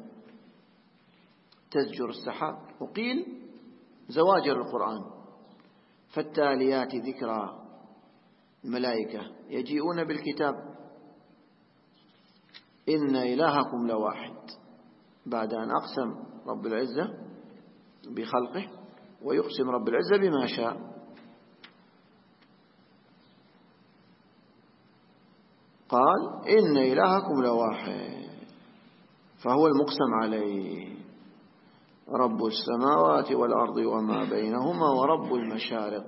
تزجر السحاب. وقيل زواجر القرآن. فالتاليات ذكرى، الملائكة يجيئون بالكتاب. إن إلهكم لواحد، بعد أن أقسم رب العزة بخلقه، ويقسم رب العزة بما شاء. قال إن إلهكم لواحد، فهو المقسم عليه، رب السماوات والأرض وما بينهما ورب المشارق.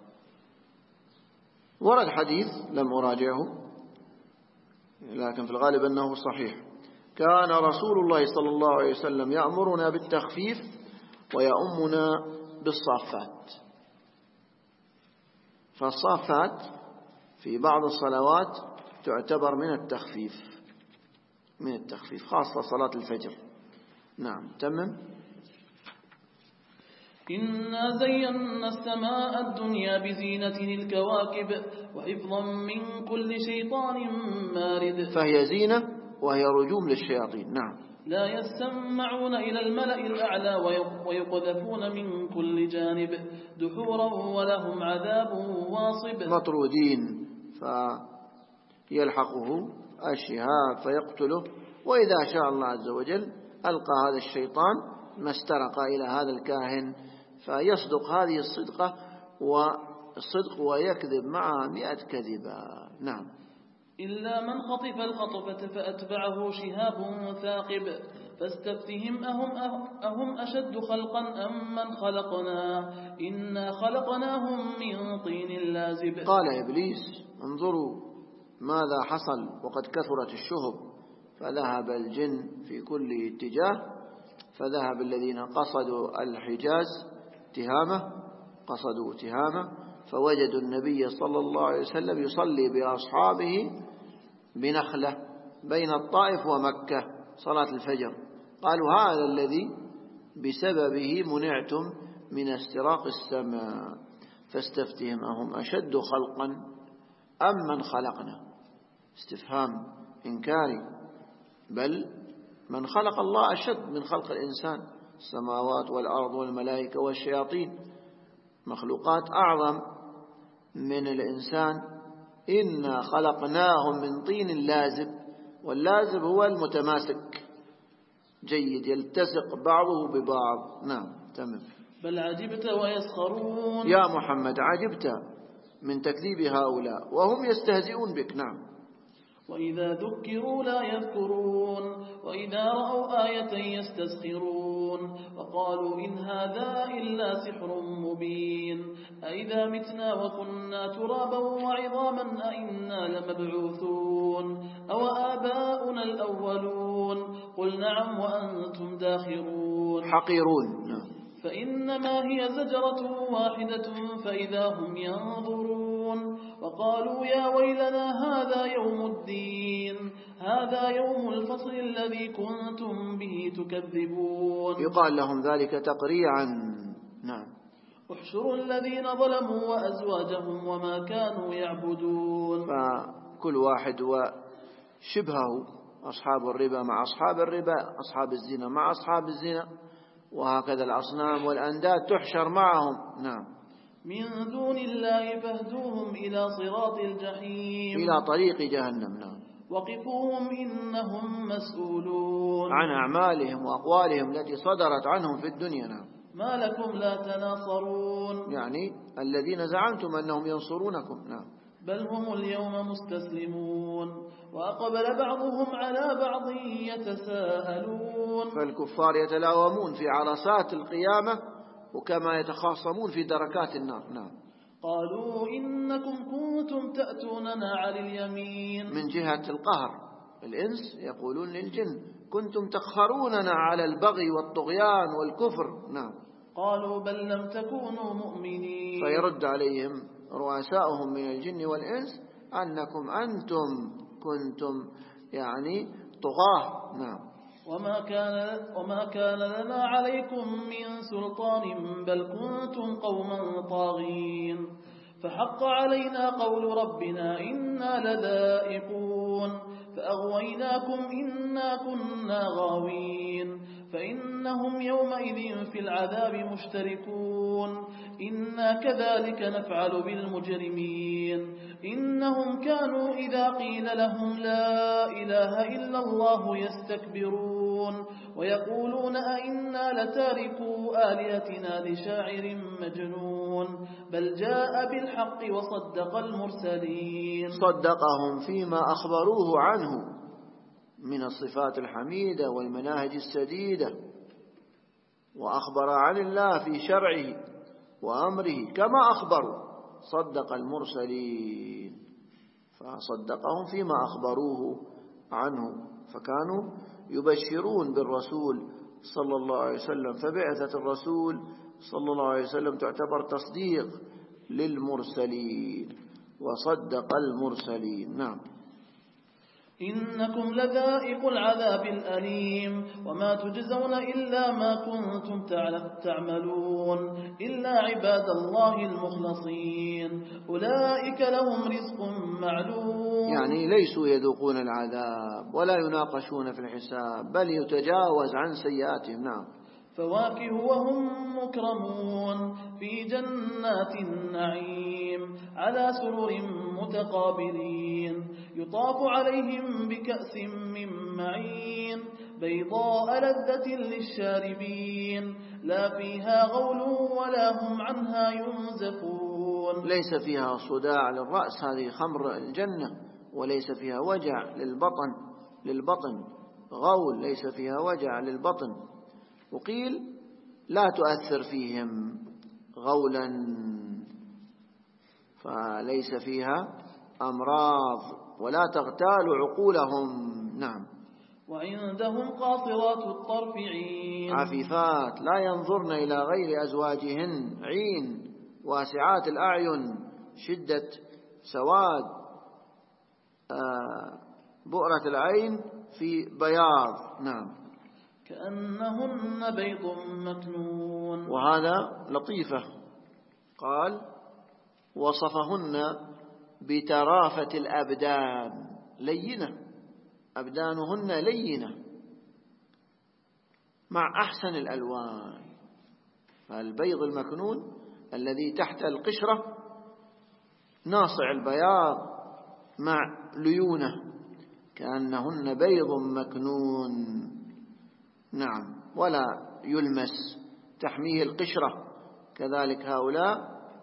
ورد حديث لم أراجعه، لكن في الغالب أنه صحيح. كان رسول الله صلى الله عليه وسلم يأمرنا بالتخفيف ويؤمنا بالصافات. فالصافات في بعض الصلوات تعتبر من التخفيف، خاصة صلاة الفجر. نعم تمم. إنا زينا السماء الدنيا بزينة الكواكب وحفظا من كل شيطان مارد. فهي زينة وهي رجوم للشياطين. نعم. لا يسمعون إلى الملأ الأعلى ويقذفون من كل جانب دحورا ولهم عذاب واصب. مطرودين فيلحقه الشهاب فيقتله، وإذا شاء الله عز وجل ألقى هذا الشيطان ما استرق إلى هذا الكاهن فيصدق هذه الصدق ويكذب معها 100 كذبة. نعم. إلا من خطف الخطفة فأتبعه شهاب ثاقب فاستفتهم أهم أشد خلقا أم من خلقنا إنا خلقناهم من طين لازب. قال إبليس انظروا ماذا حصل وقد كثرت الشهب، فذهب الجن في كل اتجاه، فذهب الذين قصدوا الحجاز تهامة فوجدوا النبي صلى الله عليه وسلم يصلي بأصحابه بنخلة بين الطائف ومكة صلاة الفجر. قالوا هذا الذي بسببه منعتم من استراق السماء، فاستفتهم أهم أشد خلقا أم من خلقنا. استفهام إنكاري، بل من خلق الله أشد من خلق الإنسان. السماوات والأرض والملائكة والشياطين مخلوقات أعظم من الإنسان. إنا خلقناهم من طين لازب، واللازب هو المتماسك جيد يلتصق بعضه ببعض. نعم تمام. بل عجبت ويسخرون. يا محمد عجبت من تكذيب هؤلاء وهم يستهزئون بك. نعم. وإذا ذكروا لا يذكرون وإذا رأوا آية يستسخرون وقالوا إن هذا إلا سحر مبين أئذا متنا وكنا ترابا وعظاما أئنا لمبعوثون أو آباؤنا الأولون قل نعم وأنتم داخرون. حقيرون. فإنما هي زجرة واحدة فإذا هم ينظرون وقالوا يا ويلنا هذا يوم الدين هذا يوم الفصل الذي كنتم به تكذبون. يقال لهم ذلك تقريعا. نعم. احشروا الذين ظلموا وأزواجهم وما كانوا يعبدون. فكل واحد وشبهه، أصحاب الربا مع أصحاب الربا، أصحاب الزنا مع أصحاب الزنا، وهكذا الأصنام والأنداد تحشر معهم. نعم. من دون الله فاهدوهم إلى صراط الجحيم، إلى طريق جهنم. نعم. وقفوهم إنهم مسؤولون عن أعمالهم وأقوالهم التي صدرت عنهم في الدنيا. نعم. ما لكم لا تناصرون، يعني الذين زعمتم أنهم ينصرونكم. نعم. بل هم اليوم مستسلمون وأقبل بعضهم على بعض يتساءلون. فالكفار يتلاومون في عرصات القيامة وكما يتخاصمون في دركات النار. نعم. قالوا إنكم كنتم تأتوننا على اليمين. من جهة القهر، الإنس يقولون للجن كنتم تقهروننا على البغي والطغيان والكفر. نعم. قالوا بل لم تكونوا مؤمنين. فيرد عليهم رؤساؤهم من الجن والإنس أنكم أنتم كنتم يعني طغاة. نعم. وما كان لنا عليكم من سلطان بل كنتم قوما طاغين فحق علينا قول ربنا إنا لذائقون فأغويناكم إنا كنا غاوين فإنهم يومئذ في العذاب مشتركون إنا كذلك نفعل بالمجرمين إنهم كانوا إذا قيل لهم لا إله إلا الله يستكبرون ويقولون أئنا لتاركوا آلهتنا لشاعر مجنون بل جاء بالحق وصدق المرسلين. صدقهم فيما أخبروه عنه من الصفات الحميدة والمناهج السديدة، وأخبر عن الله في شرعه وأمره كما أخبروا، صدق المرسلين فصدقهم فيما أخبروه عنه، فكانوا يبشرون بالرسول صلى الله عليه وسلم. فبعثة الرسول صلى الله عليه وسلم تعتبر تصديق للمرسلين وصدق المرسلين. نعم. إنكم لذائق العذاب الأليم وما تجزون إلا ما كنتم تعملون إلا عباد الله المخلصين أولئك لهم رزق معلوم. يعني ليسوا يذوقون العذاب ولا يناقشون في الحساب بل يتجاوز عن سيئاتهم. نعم. فواكه وهم مكرمون في جنات النعيم على سرر متقابلين يطاف عليهم بكأس من معين بيضاء لذة للشاربين لا فيها غول ولا هم عنها ينزفون. ليس فيها صداع للرأس، هذه خمر الجنة، وليس فيها وجع للبطن غول، ليس فيها وجع للبطن. وقيل لا تؤثر فيهم غولا فليس فيها أمراض ولا تغتال عقولهم. نعم. وعندهم قاصرات الطرف عين عفيفات لا ينظرن إلى غير أزواجهن، عين واسعات الأعين، شدة سواد بؤرة العين في بياض. نعم. كأنهن بيض مكنون. وهذا لطيفة، قال وصفهن بترافة الأبدان، لينة، أبدانهن لينة مع أحسن الألوان. فالبيض المكنون الذي تحت القشرة ناصع البياض مع ليونة، كأنهن بيض مكنون. نعم. ولا يلمس، تحميه القشرة. كذلك هؤلاء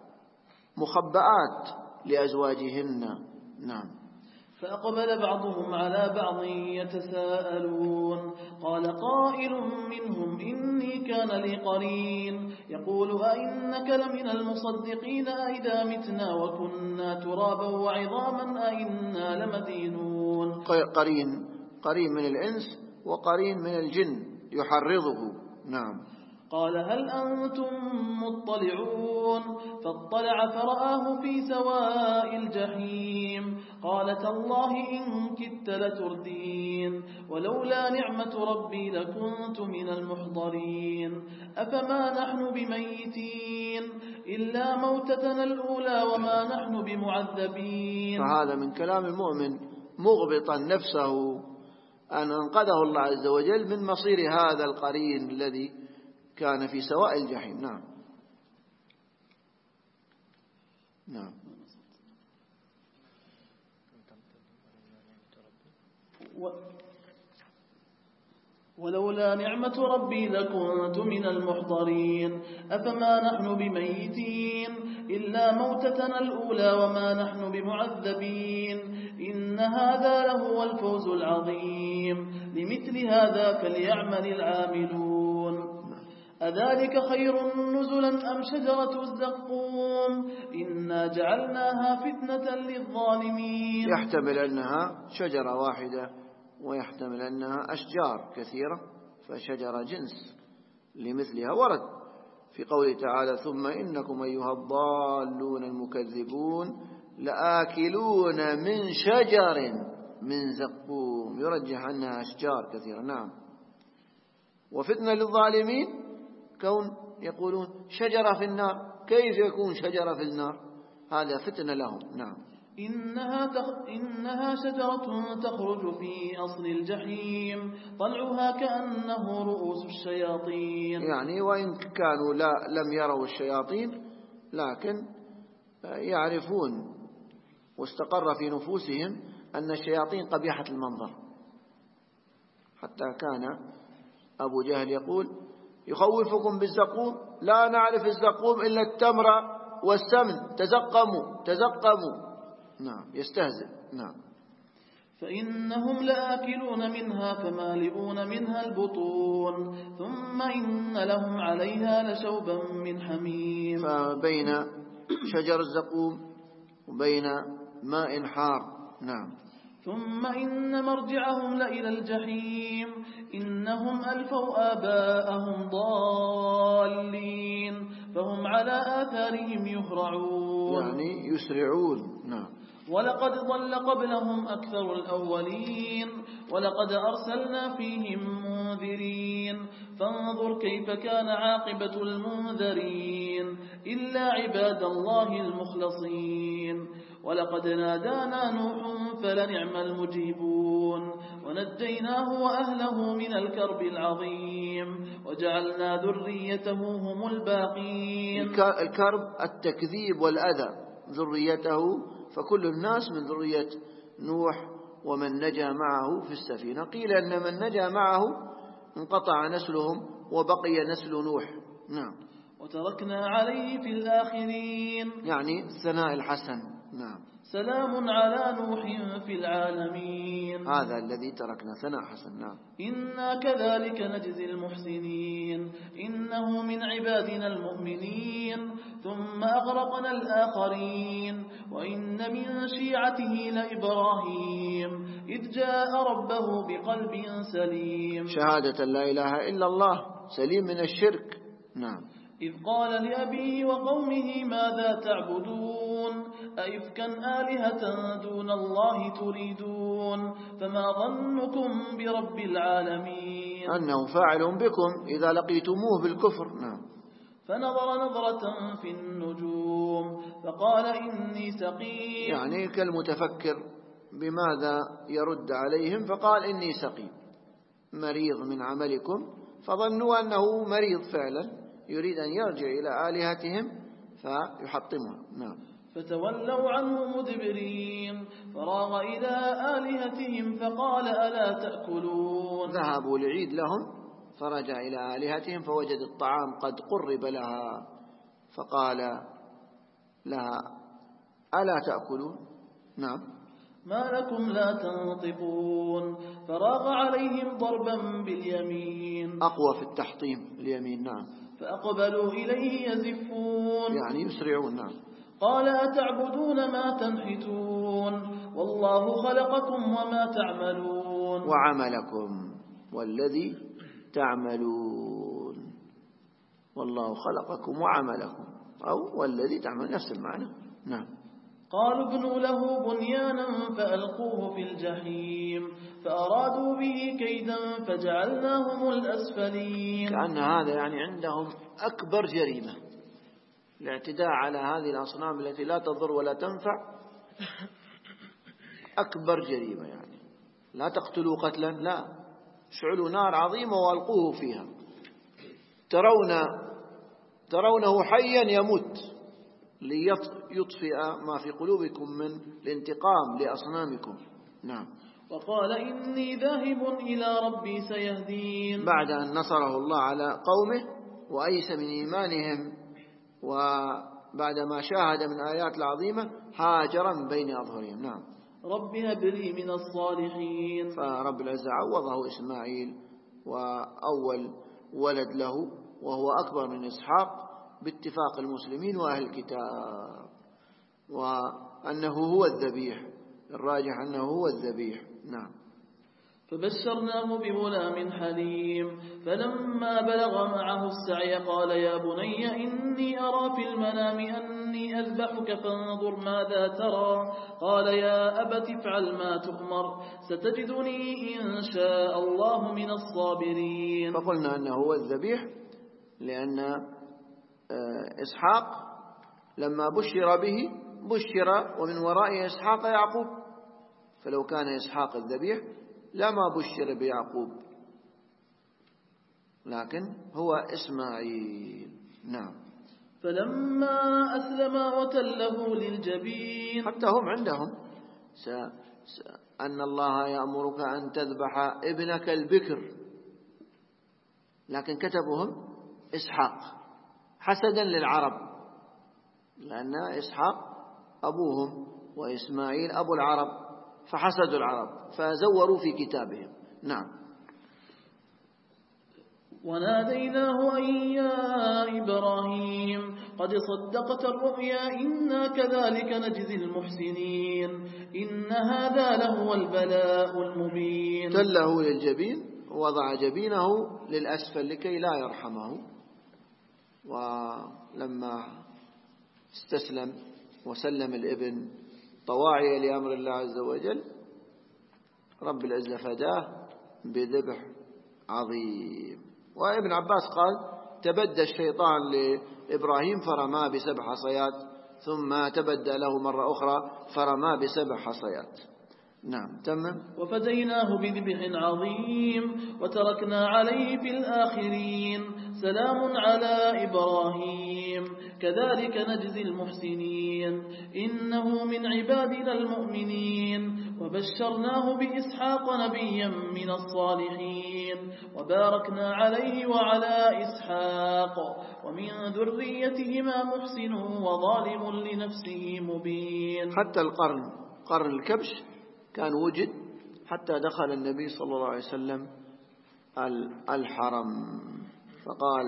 مخبآت لأزواجهن. نعم. فأقبل بعضهم على بعض يتساءلون قال قائل منهم إني كان لي قرين يقول أئنك لمن المصدقين أئذا متنا وكنا ترابا وعظاما أئنا لمدينون. قرين من الإنس وقرين من الجن يحرضه. نعم. قال هل أنتم مطلعون فاطلع فرآه في سواء الجحيم قال تالله إن كدت لتردين ولولا نعمة ربي لكنت من المحضرين أفما نحن بميتين إلا موتتنا الأولى وما نحن بمعذبين. فهذا من كلام المؤمن مغبطا نفسه أن أنقذه الله عز وجل من مصير هذا القرين الذي كان في سواء الجحيم. نعم. نعم. ولولا نعمة ربي لكنت من المحضرين أفما نحن بميتين إلا موتتنا الأولى وما نحن بمعذبين إن هذا لهو الفوز العظيم لمثل هذا فليعمل العاملون. أذلك خير نزلا أم شجرة الزقوم إنا جعلناها فتنة للظالمين. يحتمل أنها شجرة واحدة ويحتمل أنها أشجار كثيرة، فشجرة جنس لمثلها. ورد في قوله تعالى ثم إنكم أيها الضالون المكذبون لآكلون من شجر من زقوم، يرجح أنها أشجار كثيرة. نعم. وفتنة للظالمين كون يقولون شجرة في النار، كيف يكون شجرة في النار؟ هذا فتنة لهم. نعم. إنها شجرة تخرج في أصل الجحيم طلعها كأنه رؤوس الشياطين. يعني وإن كانوا لم يروا الشياطين لكن يعرفون واستقر في نفوسهم أن الشياطين قبيحة المنظر، حتى كان أبو جهل يقول يخوفكم بالزقوم لا نعرف الزقوم إلا التمر والسمن تزقموا. نعم، يستهزئ. نعم. فإنهم لآكلون منها فمالئون منها البطون ثم إن لهم عليها لشوبا من حميم. فبين شجر الزقوم وبين ماء حار. نعم. ثم إن مرجعهم لإلى الجحيم إنهم ألفوا آباءهم ضالين فهم على آثارهم يهرعون. يعني يسرعون. نعم. ولقد ضل قبلهم أكثر الأولين ولقد أرسلنا فيهم منذرين فانظر كيف كان عاقبة المنذرين إلا عباد الله المخلصين. ولقد نادانا نوح فلنعم المجيبون ونجيناه وأهله من الكرب العظيم وجعلنا ذريته هم الباقين. الكرب التكذيب والأذى، ذريته فكل الناس من ذرية نوح ومن نجا معه في السفينة. قيل أن من نجا معه انقطع نسلهم وبقي نسل نوح. نعم. وتركنا عليه في الآخرين، يعني الثناء الحسن. نعم. سلام على نوح في العالمين. هذا الذي تركنا ثناء حسن. نعم. إنا كذلك نجزي المحسنين إنه من عبادنا المؤمنين ثم أغرقنا الآخرين وإن من شيعته لإبراهيم إذ جاء ربه بقلب سليم. شهادة لا إله إلا الله، سليم من الشرك. نعم. إذ قال لأبيه وقومه ماذا تعبدون أئفكا آلهة دون الله تريدون فما ظنكم برب العالمين. أنه فاعل بكم إذا لقيتموه بالكفر. نعم. فنظر نظرة في النجوم فقال إني سقيم. يعني كالمتفكر بماذا يرد عليهم، فقال إني سقيم مريض من عملكم، فظنوا أنه مريض فعلا يريد أن يرجع إلى آلهتهم فيحطمها. نعم. فتولوا عنه مدبرين فراغ إلى آلهتهم فقال ألا تأكلون. ذهبوا لعيد لهم فرجع إلى آلهتهم فوجد الطعام قد قرب لها فقال لها ألا تأكلون. نعم. ما لكم لا تنطقون فراغ عليهم ضربا باليمين. أقوى في التحطيم اليمين. نعم. فأقبلوا إليه يزفون يعني يسرعون. نعم. قال أتعبدون ما تنحتون والله خلقكم وما تعملون. وعملكم والذي تعملون، والله خلقكم وعملكم أو والذي تعمل، نفس المعنى. نعم. قالوا ابنوا له بنيانا فألقوه في الجحيم فأرادوا به كيدا فجعلناهم الأسفلين. كأن هذا يعني عندهم أكبر جريمة، الاعتداء على هذه الأصنام التي لا تضر ولا تنفع أكبر جريمة. يعني لا تقتلوا قتلا، لا، اشعلوا نار عظيمة وألقوه فيها، ترونه حيا يموت ليطفئ ما في قلوبكم من الانتقام لأصنامكم. نعم. وقال إني ذاهب إلى ربي سيهدين. بعد أن نصره الله على قومه وأيس من إيمانهم وبعد ما شاهد من آيات العظيمة هاجرا بين أظهرهم. نعم. رب هب لي من الصالحين. فرب العزة عوضه إسماعيل وأول ولد له وهو أكبر من إسحاق باتفاق المسلمين وأهل الكتاب، وأنه هو الذبيح، الراجح أنه هو الذبيح. نعم. فبشرناه بغلام حليم فلما بلغ معه السعي قال يا بني إني أرى في المنام أني أذبحك فانظر ماذا ترى. قال يا أبت افعل ما تؤمر ستجدني إن شاء الله من الصابرين. فقلنا أنه هو الذبيح لأن إسحاق لما بشر به بشر ومن وراء إسحاق يعقوب، فلو كان إسحاق الذبيح لما بشر بيعقوب، لكن هو إسماعيل. نعم. فلما أسلم وتله للجبين. حتى هم عندهم أن الله يأمرك أن تذبح ابنك البكر، لكن كتبهم إسحاق حسدا للعرب، لأن إسحاق أبوهم وإسماعيل أبو العرب، فحسدوا العرب فزوروا في كتابهم. نعم. وناديناه أن يا إبراهيم قد صدقت الرؤيا إنا كذلك نجزي المحسنين إن هذا لهو البلاء المبين. تله للجبين، وضع جبينه للأسفل لكي لا يرحمه، ولما استسلم وسلم الابن طواعية لأمر الله عز وجل رب العزة فداه بذبح عظيم. وابن عباس قال تبدى الشيطان لإبراهيم فرماه ب7 حصيات، ثم تبدى له مرة أخرى فرماه ب7 حصيات. نعم. تمام. وفديناه بذبح عظيم وتركنا عليه في الآخرين سلام على إبراهيم كذلك نجزي المحسنين إنه من عبادنا المؤمنين. وبشرناه بإسحاق نبيا من الصالحين وباركنا عليه وعلى إسحاق ومن ذريتهما محسن وظالم لنفسه مبين. حتى قرن الكبش كان وجد حتى دخل النبي صلى الله عليه وسلم الحرم، فقال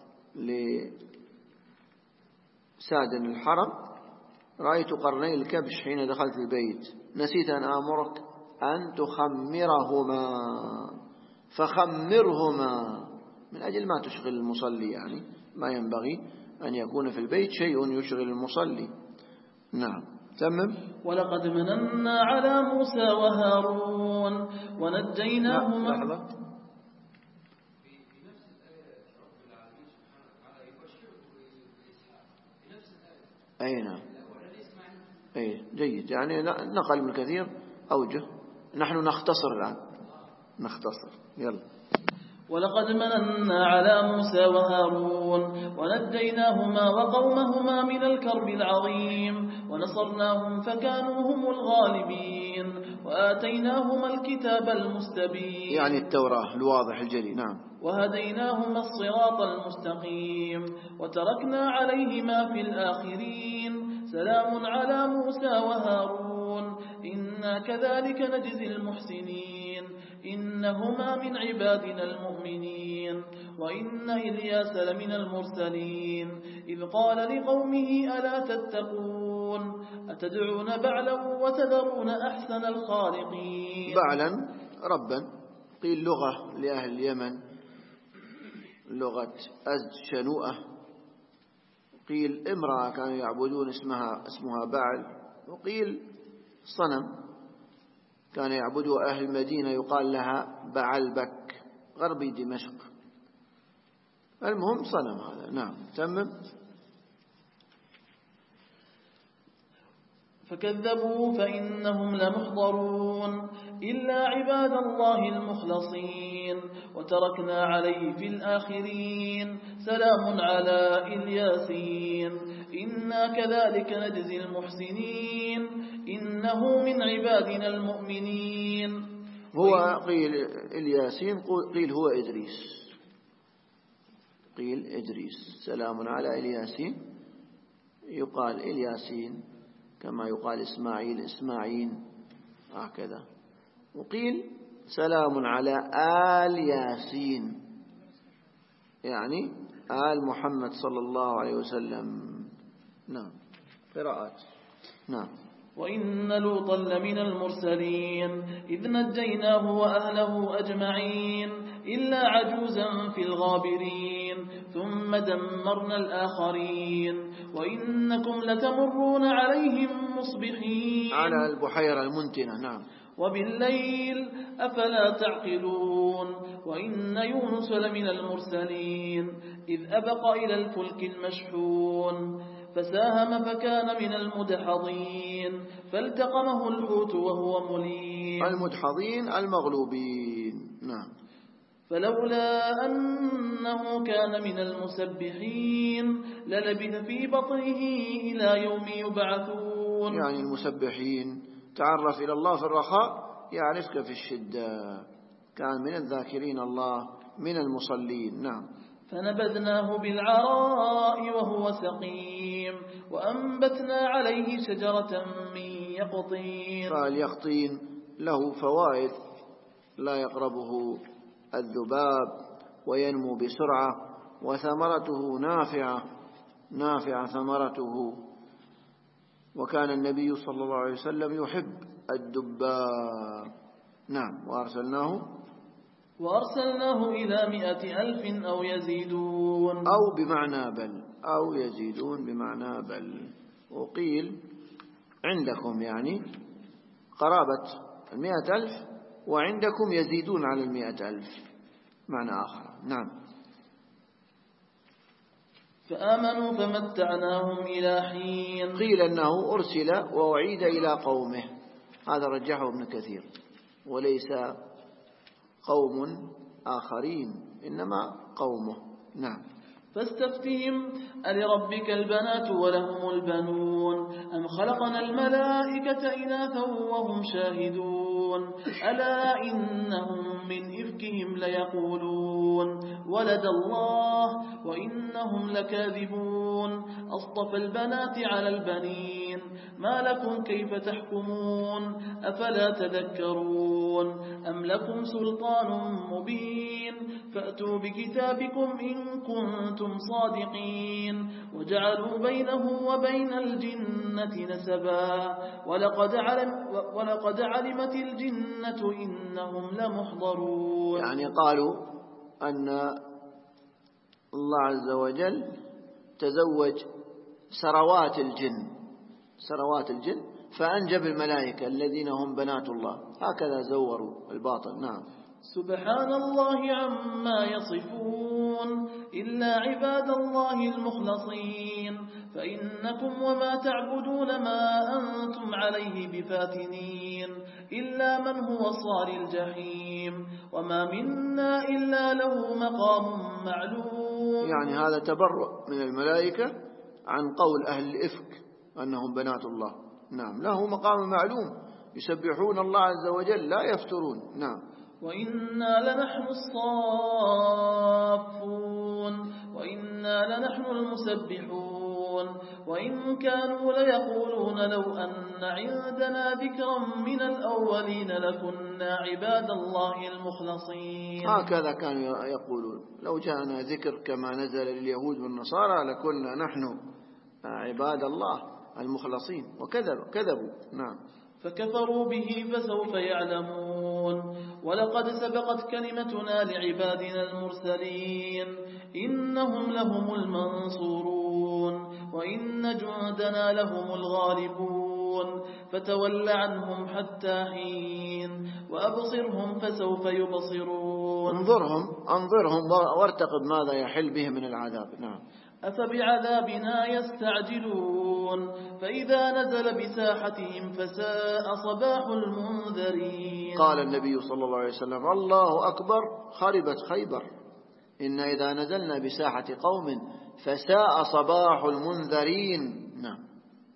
لسادن الحرم رأيت قرني الكبش حين دخلت البيت، نسيت أن آمرك أن تخمرهما فخمرهما، من أجل ما تشغل المصلي، يعني ما ينبغي أن يكون في البيت شيء يشغل المصلي. نعم. تمام. ولقد مننا على موسى وهارون ونجيناهما. لحظة. أي نعم. أي جيد، يعني نقل من كثير أوجه، نحن نختصر الآن، نختصر. يلا. ولقد مننا على موسى وهارون ونجيناهما وقومهما من الكرب العظيم ونصرناهم فكانوا هم الغالبين وآتيناهما الكتاب المستبين، يعني التوراة الواضح الجلي. نعم. وهديناهما الصراط المستقيم وتركنا عليهما في الآخرين سلام على موسى وهارون إنا كذلك نجزي المحسنين إنهما من عبادنا المؤمنين. وإن إلياس لمن المرسلين إذ قال لقومه ألا تتقون أتدعون بعلا وتذرون أحسن الخالقين. بعلا ربا، قيل لغة لأهل اليمن، لغة أزد شنوءة، قيل امرأة كانوا يعبدون اسمها بعل، وقيل صنم كان يعبدوا أهل المدينة يقال لها بعلبك غربي دمشق. المهم صنم هذا. نعم. تمام. فكذبوا فإنهم لمحضرون إلا عباد الله المخلصين وتركنا عليه في الآخرين سلام على إلياسين إنا كذلك نجزي المحسنين إنه من عبادنا المؤمنين. هو قيل إلياسين، قيل هو إدريس، قيل إدريس. سلام على إلياسين، يقال إلياسين كما يقال إسماعيل إسماعيل هكذا. وقيل سلام على آل ياسين، يعني آل محمد صلى الله عليه وسلم. نعم. قراءات. نعم. وإن لوطا لمن المرسلين إذ نجيناه وأهله أجمعين إلا عجوزا في الغابرين ثم دمرنا الآخرين وإنكم لتمرون عليهم مصبحين على البحيرة المنتنة. نعم. وبالليل أفلا تعقلون وإن يونس لمن المرسلين إذ أبق إلى الفلك المشحون فساهم فكان من المدحضين فالتقمه الحوت وهو مليم. المدحضين المغلوبين. نعم. فلولا أنه كان من المسبحين للبث في بطنه إلى يوم يبعثون. يعني المسبحين تعرف إلى الله في الرخاء يعرفك في الشدة، كان من الذاكرين الله من المصلين. نعم. فنبذناه بالعراء وهو سقيم وأنبتنا عليه شجرة من يقطين. فاليقطين له فوائد، لا يقربه الذباب وينمو بسرعة وثمرته نافعة ثمرته، وكان النبي صلى الله عليه وسلم يحب الدباء. نعم. وأرسلناه إلى 100,000 أو يزيدون، أو بمعنى بل، أو يزيدون بمعنى بل. وقيل عندكم يعني قرابة 100,000 وعندكم يزيدون على 100,000 معنى آخر. نعم. فآمنوا فمتعناهم إلى حين. قيل أنه أرسل وأعيد إلى قومه، هذا رجحه ابن كثير، وليس قوم آخرين إنما قومه. نعم. فاستفتهم ألربك البنات ولهم البنون أم خلقنا الملائكة إناثا وهم شاهدون ألا إنهم من إفكهم ليقولون ولد الله وإنهم لكاذبون أصطفى البنات على البنين ما لكم كيف تحكمون أفلا تذكرون أم لكم سلطان مبين فأتوا بكتابكم إن كنتم صادقين وجعلوا بينه وبين الجنة نسبا ولقد علمت الجنة إنهم لمحضرون. يعني قالوا أن الله عز وجل تزوج سروات الجن فأنجب الملائكة الذين هم بنات الله، هكذا زوروا الباطل. نعم. سبحان الله عما يصفون إلا عباد الله المخلصين فإنكم وما تعبدون ما أنتم عليه بفاتنين إلا من هو صال الجحيم وما منا إلا له مقام معلوم. يعني هذا تبرؤ من الملائكة عن قول أهل الإفك أنهم بنات الله. نعم. له مقام معلوم يسبحون الله عز وجل لا يفترون. نعم. وإنا لنحن الصافون وإنا لنحن المسبحون وإن كانوا ليقولون لو أن عندنا ذكرا من الأولين لكنا عباد الله المخلصين. هكذا كانوا يقولون لو جاءنا ذكر كما نزل لليهود والنصارى لكنا نحن عباد الله المخلصين، وكذبوا. نعم. فكفروا به فسوف يعلمون ولقد سبقت كلمتنا لعبادنا المرسلين إنهم لهم المنصورون وإن جندنا لهم الغالبون فتول عنهم حتى حين وأبصرهم فسوف يبصرون. انظرهم وارتقب ماذا يحل به من العذاب. نعم. أفبعذابنا يستعجلون فإذا نزل بساحتهم فساء صباح المنذرين. قال النبي صلى الله عليه وسلم الله أكبر خربت خيبر إن إذا نزلنا بساحة قوم فساء صباح المنذرين. نعم.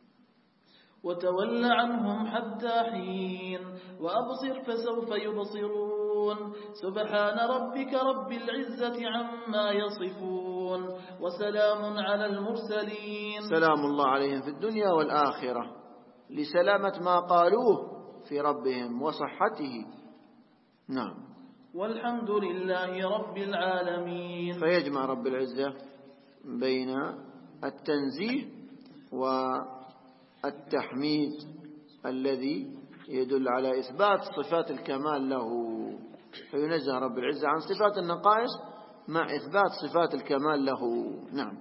وتول عنهم حتى حين وأبصر فسوف يبصرون سبحان ربك رب العزة عما يصفون وسلام على المرسلين. سلام الله عليهم في الدنيا والآخرة لسلامة ما قالوه في ربهم وصحته. نعم. والحمد لله رب العالمين. فيجمع رب العزة بين التنزيه والتحميد الذي يدل على إثبات صفات الكمال له، فينزه رب العزة عن صفات النقائص مع إثبات صفات الكمال له. نعم.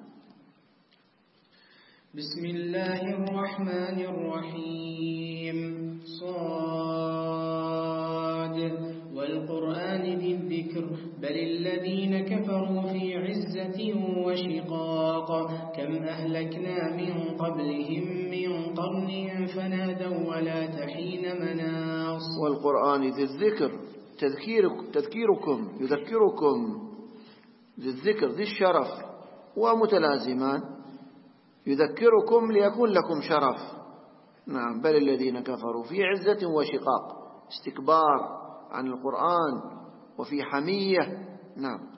بسم الله الرحمن الرحيم. صاد والقرآن ذي الذكر بل الذين كفروا في عزة وشقاق كم أهلكنا من قبلهم من قرن فنادوا ولا تحين مناص. والقرآن ذي الذكر تذكيركم يذكركم، ذي الذكر ذي الشرف ومتلازمان، يذكركم ليكون لكم شرف. نعم. بل الذين كفروا في عزة وشقاق، استكبار عن القرآن وفي حمية. نعم.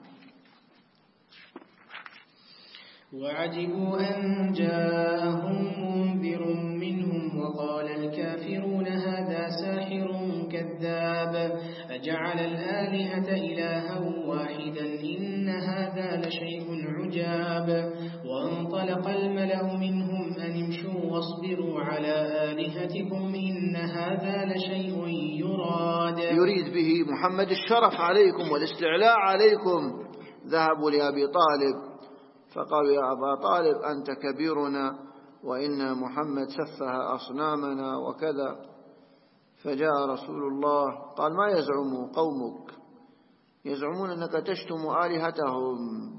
وعجبوا أن جاءهم منذر منهم وقال الكافرون هذا ساحر كذاب أجعل الآلهة إلها واحدا إن هذا لشيء عجاب. وانطلق الملأ منهم أن امشوا واصبروا على آلهتكم إن هذا لشيء يراد. يريد به محمد الشرف عليكم والاستعلاء عليكم. ذهبوا لأبي طالب فقالوا يا أبا طالب أنت كبيرنا وإن محمد سفه أصنامنا وكذا. فجاء رسول الله قال ما يزعم قومك؟ يزعمون أنك تشتم آلهتهم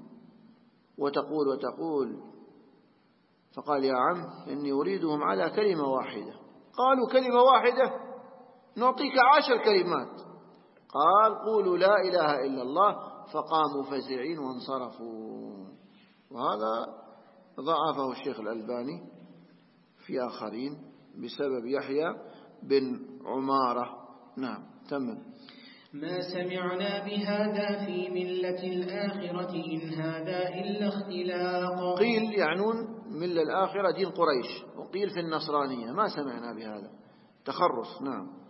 وتقول. فقال يا عم إني أريدهم على كلمة واحدة. قالوا كلمة واحدة؟ نعطيك 10 كلمات. قال قولوا لا إله إلا الله. فقاموا فزعين وانصرفوا. وهذا ضعفه الشيخ الألباني في آخرين بسبب يحيى بن عمارة. نعم. تمام. ما سمعنا بهذا في ملة الآخرة إن هذا إلا اختلاق. قيل يعنون ملة الآخرة دين قريش، وقيل في النصرانية ما سمعنا بهذا، تخرص. نعم.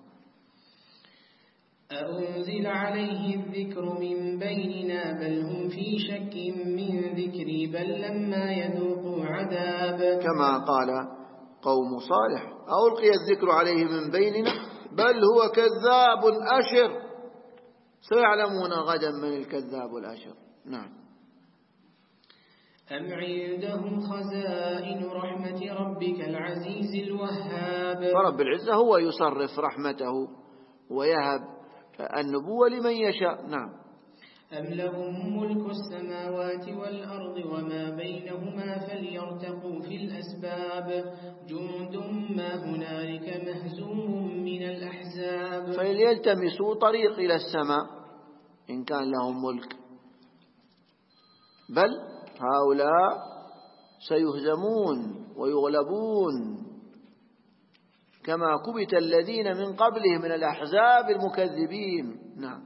أأنزل عليه الذكر من بيننا بل هم في شك من ذكري بل لما يذوقوا عذاب. كما قال قوم صالح ألقي الذكر عليه من بيننا بل هو كذاب أشر. سيعلمون غدا من الكذاب الأشر. نعم. أم عندهم خزائن رحمة ربك العزيز الوهاب. فرب العزة هو يصرف رحمته ويهب النبوة لمن يشاء. نعم. أم لهم ملك السماوات والأرض وما بينهما فليرتقوا في الأسباب جند ما هنالك مهزوم من الأحزاب. فليلتمسوا طريق إلى السماء إن كان لهم ملك، بل هؤلاء سيهزمون ويغلبون كما كبت الذين من قبلهم من الأحزاب المكذبين. نعم.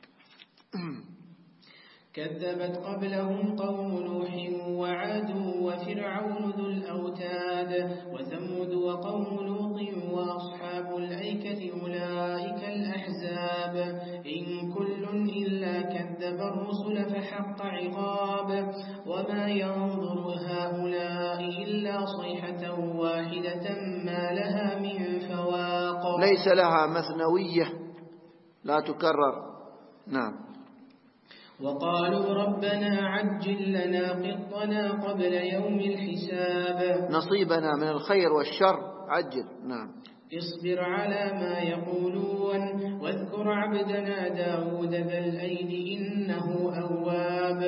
كذبت قبلهم قوم نوح وعاد وفرعون ذو الأوتاد وثمود وقوم لوط وأصحاب الأيكة أولئك الأحزاب إن كل إلا كذب الرسل فحق عقاب وما ينظر هؤلاء إلا صيحة واحدة ما لها من فواق. ليس لها مثنوية لا تكرر. نعم. وقالوا ربنا عجل لنا قطنا قبل يوم الحساب. نصيبنا من الخير والشر عجل. نعم. اصبر على ما يقولون واذكر عبدنا داود ذا الأيد إنه أواب.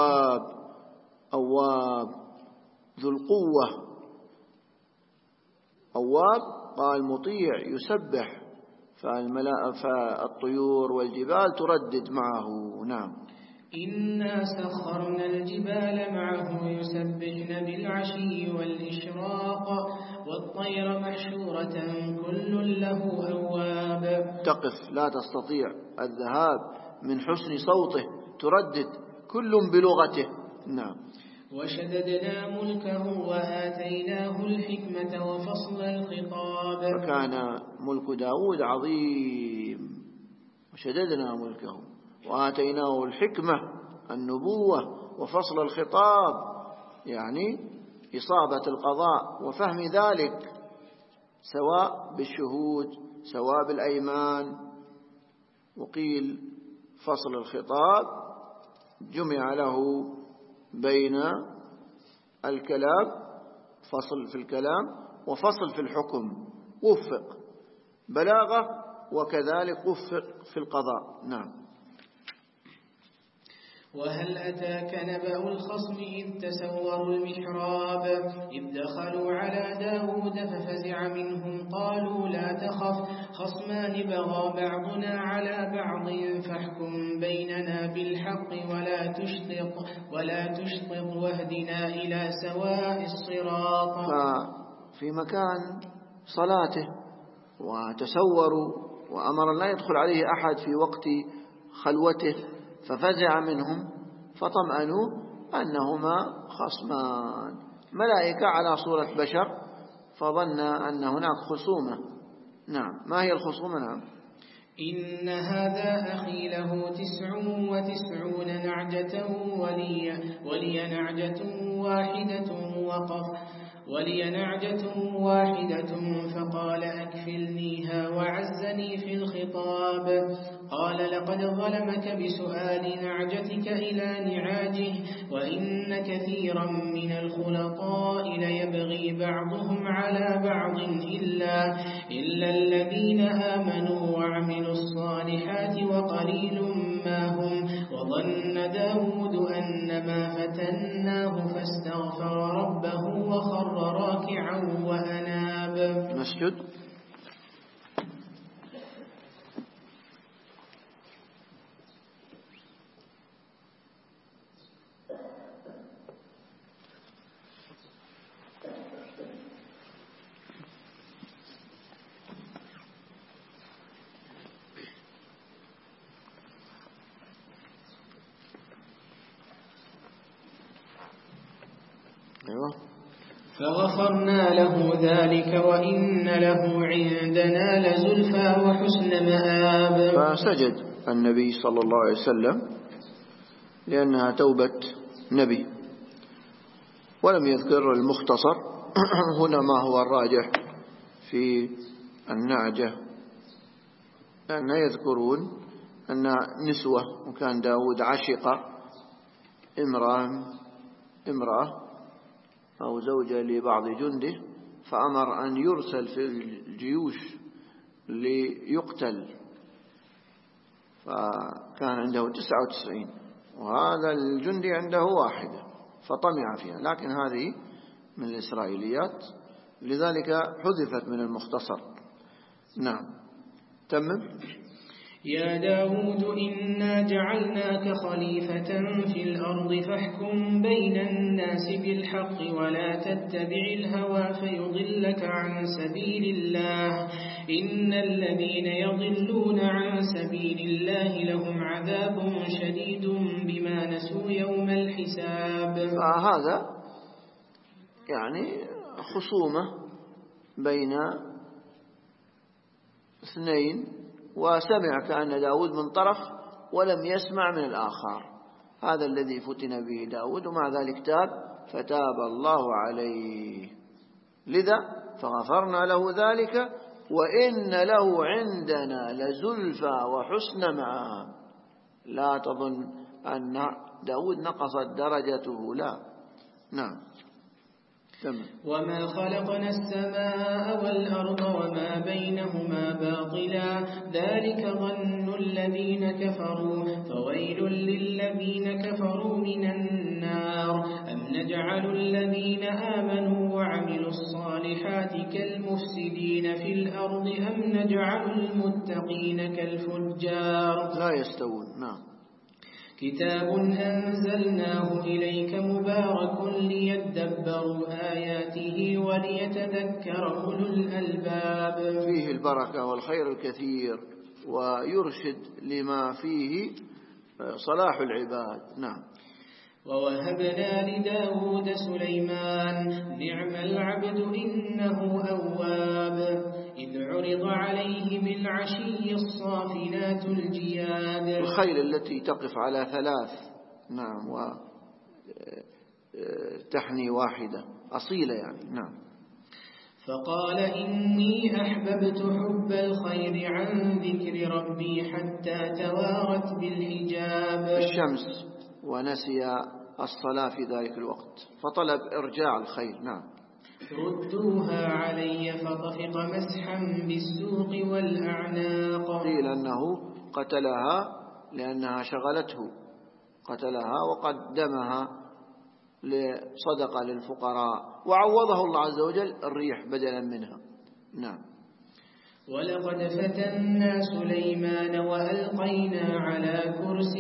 أواب ذو القوة. أواب قال مطيع يسبح، فالطيور والجبال تردد معه. نعم. إنا سخرنا الجبال معه يسبحن بالعشي والإشراق والطير محشورة كل له أواب. تقف لا تستطيع الذهاب من حسن صوته، تردد كل بلغته. نعم. وشددنا ملكه وآتيناه الحكمة وفصل الخطاب. فكان ملك داود عظيم. وشددنا ملكه وآتيناه الحكمة النبوة وفصل الخطاب. يعني إصابة القضاء وفهم ذلك سواء بالشهود سواء بالأيمان. وقيل فصل الخطاب جمع له بين الكلام، فصل في الكلام وفصل في الحكم، وفق بلاغة وكذلك وفق في القضاء. نعم. وهل أتاك نبأ الخصم إذ تسوروا المحراب إذ دخلوا على داود ففزع منهم قالوا لا تخف خصمان بغى بعضنا على بعض فاحكم بيننا بالحق ولا تشطط واهدنا إلى سواء الصراط. في مكان صلاته وتسوروا وأمر لا يدخل عليه أحد في وقت خلوته، ففزع منهم فطمأنوا أنهما خصمان ملائكة على صورة بشر، فظن أن هناك خصومة. نعم. ما هي الخصومة؟ نعم. إن هذا أخي له 99 نعجة ولي نعجة واحدة فقال أكفلنيها وعزني في الخطاب. قال لقد ظلمك بسؤال نعجتك إلى نعاجه وإن كثيرا من الخلطاء ليبغي بعضهم على بعض إلا الذين آمنوا وعملوا الصالحات وقليل ما هم. وظن داود أنما فتناه فاستغفر ربه وخر راكعا وأناب. نسجد. فغفرنا له ذلك وإن له عندنا لزلفى وحسن مآب. فسجد النبي صلى الله عليه وسلم لأنها توبة نبي، ولم يذكر المختصر هنا ما هو الراجح في النعجة، لأن يذكرون أن نسوة، وكان داود عشق امرأة أو زوجة لبعض جنده، فأمر أن يرسل في الجيوش ليقتل، فكان عنده 99 وهذا الجندي عنده 1 فطمع فيها، لكن هذه من الإسرائيليات لذلك حذفت من المختصر. نعم. تمم. يا داود إنا جعلناك خليفة في الأرض فاحكم بين الناس بالحق ولا تتبع الهوى فيضلك عن سبيل الله إن الذين يضلون عن سبيل الله لهم عذاب شديد بما نسوا يوم الحساب. هذا يعني خصومة بين 2 وسمع كأن داود من طرف ولم يسمع من الآخر، هذا الذي فتن به داود، ومع ذلك تاب فتاب الله عليه، لذا فغفرنا له ذلك وإن له عندنا لزلفى وحسن مآب. لا تظن أن داود نقصت درجته، لا. نعم. وما خلقنا السماء والأرض وما بينهما باطلا ذلك ظن الذين كفروا فويل للذين كفروا من النار. أم نجعل الذين آمنوا وعملوا الصالحات كالمفسدين في الأرض أم نجعل المتقين كالفجار لا يستوون. نعم. كتاب أنزلناه إليك مبارك ليدبروا آياته وليتذكر أولو الألباب. فيه البركة والخير الكثير ويرشد لما فيه صلاح العباد. نعم. ووهبنا لداود سليمان نعم العبد إنه أواب إذ عرض عليه بالعشي الصافنات الجياد. الخيل التي تقف على 3. نعم. تحني واحدة أصيلة يعني. نعم. فقال إني أحببت حب الخير عن ذكر ربي حتى توارت بالحجاب الشمس ونسي الصلاة في ذلك الوقت فطلب إرجاع الخير. نعم. ردوها علي فطفق مسحا بالسوق والأعناق. قيل أنه قتلها لأنها شغلته، قتلها وقدمها لصدقة للفقراء وعوضه الله عز وجل الريح بدلا منها. نعم. ولقد فتنا سليمان وألقينا على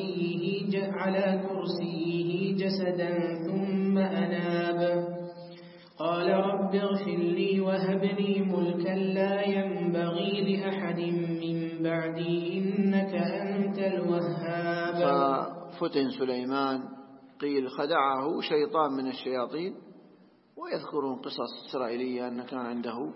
كرسيه جسدا ثم أناب قال رب اغفر لي وهب لي ملكا لا ينبغي لأحد من بعدي إنك أنت الوهاب. ففتن سليمان قيل خدعه شيطان من الشياطين، ويذكرون قصص إسرائيلية أن كان عنده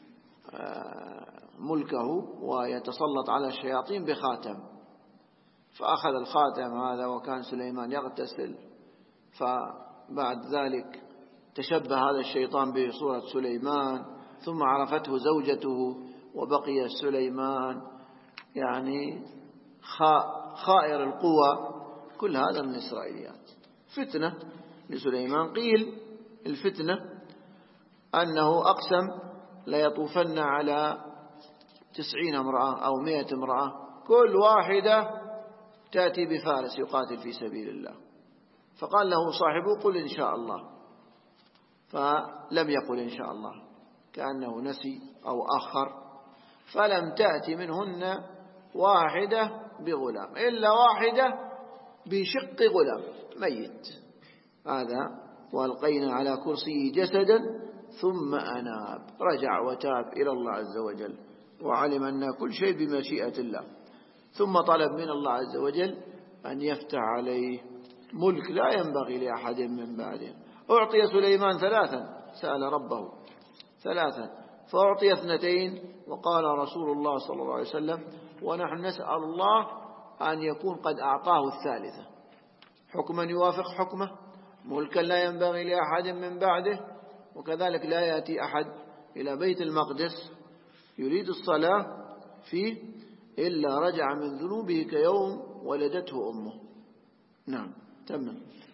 ملكه ويتسلط على الشياطين بخاتم، فأخذ الخاتم هذا وكان سليمان يغتسل، فبعد ذلك تشبه هذا الشيطان بصورة سليمان ثم عرفته زوجته وبقي سليمان يعني خائر القوى. كل هذا من الإسرائيليات. فتنة لسليمان. قيل الفتنة أنه أقسم ليطوفن على 90 امرأة أو 100 امرأة كل واحدة تأتي بفارس يقاتل في سبيل الله، فقال له صاحبه قل إن شاء الله، فلم يقل إن شاء الله كأنه نسي أو أخر، فلم تأتي منهن واحدة بغلام إلا واحدة بشق غلام ميت. هذا وألقينا على كرسيه جسدا ثم أناب، رجع وتاب إلى الله عز وجل وعلم أن كل شيء بمشيئة الله، ثم طلب من الله عز وجل أن يفتح عليه ملك لا ينبغي لأحد من بعده. أعطي سليمان 3 سأل ربه 3 فأعطي 2 وقال رسول الله صلى الله عليه وسلم ونحن نسأل الله أن يكون قد أعطاه 3 حكما يوافق حكمه، ملكا لا ينبغي لأحد من بعده، وكذلك لا يأتي أحد إلى بيت المقدس يريد الصلاة فيه إلا رجع من ذنوبه كيوم ولدته أمه. نعم. تمام.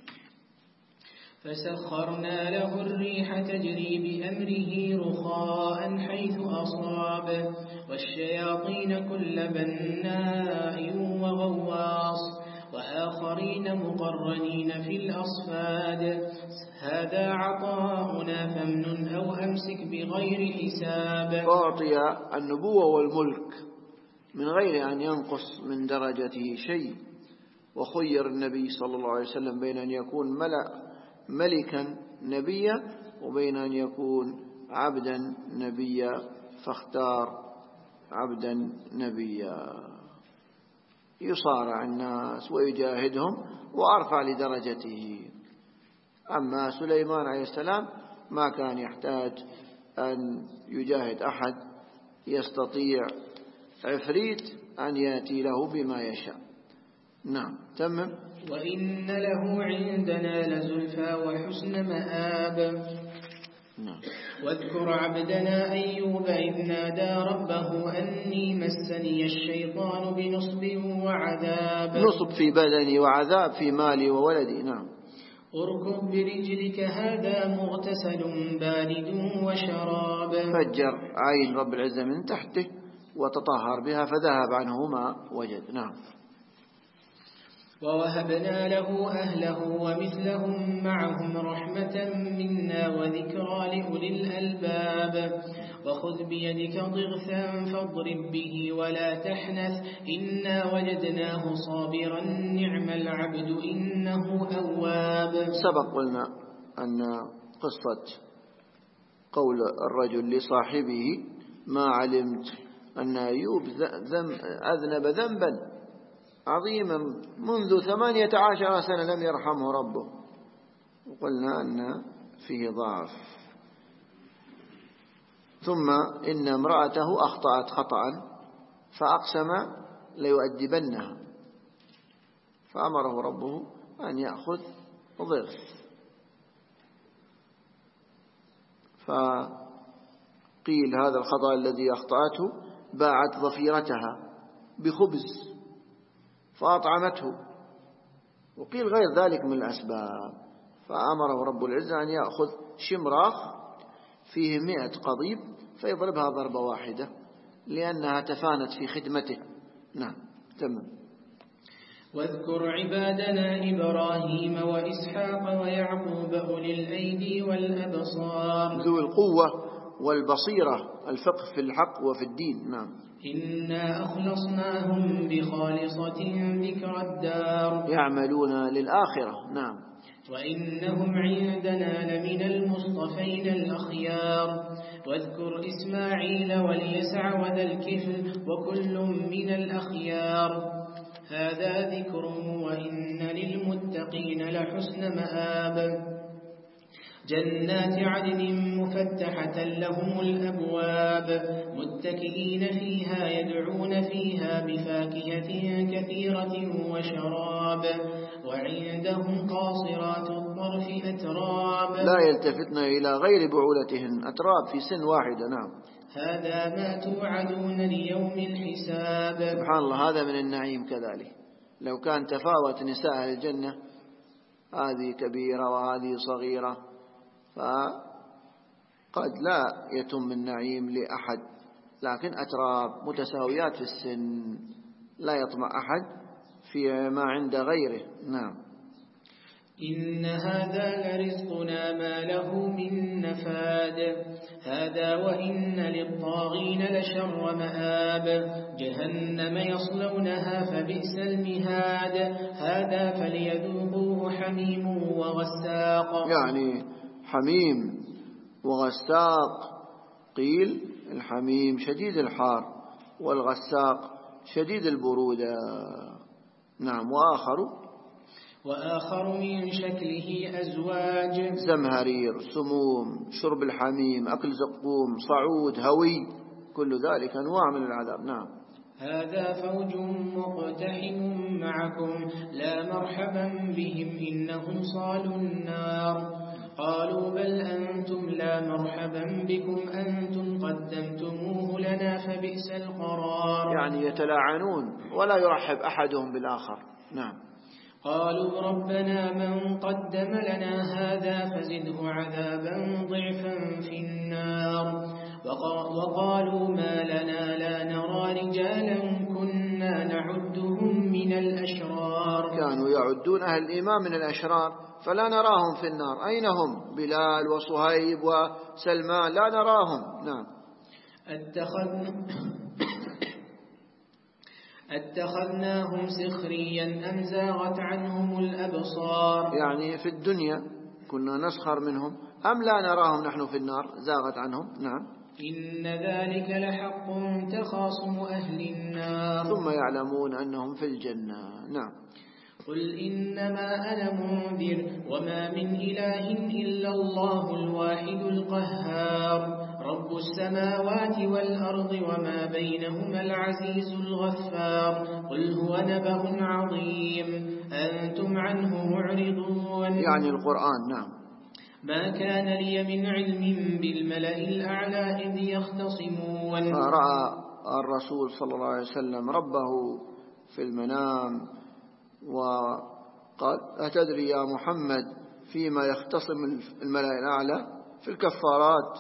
فسخرنا له الريح تجري بأمره رخاء حيث أصاب والشياطين كل بناء وغواص وآخرين مقرنين في الأصفاد هذا عطاؤنا فامنن أو أمسك بغير حساب. أعطي النبوة والملك من غير أن ينقص من درجته شيء، وخير النبي صلى الله عليه وسلم بين أن يكون ملكا نبيا وبين أن يكون عبدا نبيا، فاختار عبدا نبيا يصارع الناس ويجاهدهم وأرفع لدرجته. أما سليمان عليه السلام ما كان يحتاج أن يجاهد أحد، يستطيع عفريت أن يأتي له بما يشاء. نعم. تمام. وإن له عندنا لزلفى وحسن مآب. نعم. واذكر عبدنا أيوب إذ نادى ربه أني مسني الشيطان بنصب وعذاب. نصب في بدني وعذاب في مالي وولدي. نعم. اركض برجلك هذا مغتسل بارد وشراب. فجر عين رب العزة من تحته وتطهر بها فذهب عنه ما وجد. نعم. ووهبنا له أهله ومثلهم معهم رحمة منا وذكرى لأولي الألباب. وخذ بيدك ضغثا فاضرب به ولا تحنث إنا وجدناه صابرا نعم العبد إنه أواب. سبق قلنا أن قصة قول الرجل لصاحبه ما علمت أن أيوب أذنب ذنبا عظيما منذ 18 سنة لم يرحمه ربه، وقلنا أن فيه ضعف. ثم إن امرأته أخطأت خطأ فأقسم ليؤدبنها، فأمره ربه أن يأخذ ضغث فقيل هذا الخطأ الذي أخطأته باعت ظفيرتها بخبز فأطعمته، وقيل غير ذلك من الأسباب، فأمره رب العزة أن يأخذ شمراخ فيه 100 قضيب فيضربها ضربة واحدة لأنها تفانت في خدمته. نعم تمام. واذكر عبادنا إبراهيم وإسحاق ويعقوب أولي الأيدي والأبصار ذو القوة والبصيرة، الفقه في الحق وفي الدين. نعم. إنا أخلصناهم بخالصة ذكر الدار يعملون للآخرة. نعم. وإنهم عندنا لمن المصطفين الأخيار واذكر إسماعيل واليسع وذا الكفل وكل من الأخيار هذا ذكر وإن للمتقين لحسن مآب جنات عدن مفتحة لهم الأبواب متكئين فيها يدعون فيها بفاكهة كثيرة وشراب وعندهم قاصرات الطرف أتراب لا يلتفتن إلى غير بعولتهن، أتراب في سن واحدة. نعم. هذا ما توعدون ليوم الحساب. سبحان الله، هذا من النعيم كذلك. لو كان تفاوت نساء الجنة، هذه كبيرة وهذه صغيرة، فقد لا يتم النعيم لأحد، لكن أتراب متساويات في السن، لا يطمع أحد في ما عند غيره. نعم. إن هذا لرزقنا ما له من نفاد هذا وإن للطاغين لشر مآب جهنم يصلونها فبئس المهاد هذا فليذوقوه حميم وغساق. يعني حميم وغساق، قيل الحميم شديد الحار والغساق شديد البرودة. نعم. وآخر من شكله أزواج زمهرير، سموم، شرب الحميم، أكل زقوم، صعود، هوي، كل ذلك أنواع من العذاب. نعم. هذا فوج مقتحم معكم لا مرحبا بهم إنهم صالوا النار قالوا بل أنتم لا مرحبا بكم أنتم قدمتموه لنا فبئس القرار. يعني يتلاعنون ولا يرحب أحدهم بالآخر. نعم. قالوا ربنا من قدم لنا هذا فزده عذابا ضعفا في النار وقالوا ما لنا لا نرى رجالا كنا نعدهم من الأشرار. كانوا يعدون أهل الإيمان من الأشرار فلا نراهم في النار. أين هم؟ بلال وصهيب وسلمان لا نراهم. نعم. اتخذناهم سخريا أم زاغت عنهم الأبصار. يعني في الدنيا كنا نسخر منهم، أم لا نراهم نحن في النار زاغت عنهم. نعم. إن ذلك لحق تخاصم أهل النار ثم يعلمون أنهم في الجنة. نعم. قل إنما أنا منذر وما من إله إلا الله الواحد القهار رب السماوات والأرض وما بينهما العزيز الغفار قل هو نبأ عظيم أنتم عنه معرضون. يعني القرآن. نعم. ما كان لي من علم بالملأ الأعلى إذ يختصمون. فرأى الرسول صلى الله عليه وسلم ربه في المنام وقال أتدري يا محمد فيما يختصم الملأ الأعلى؟ في الكفارات.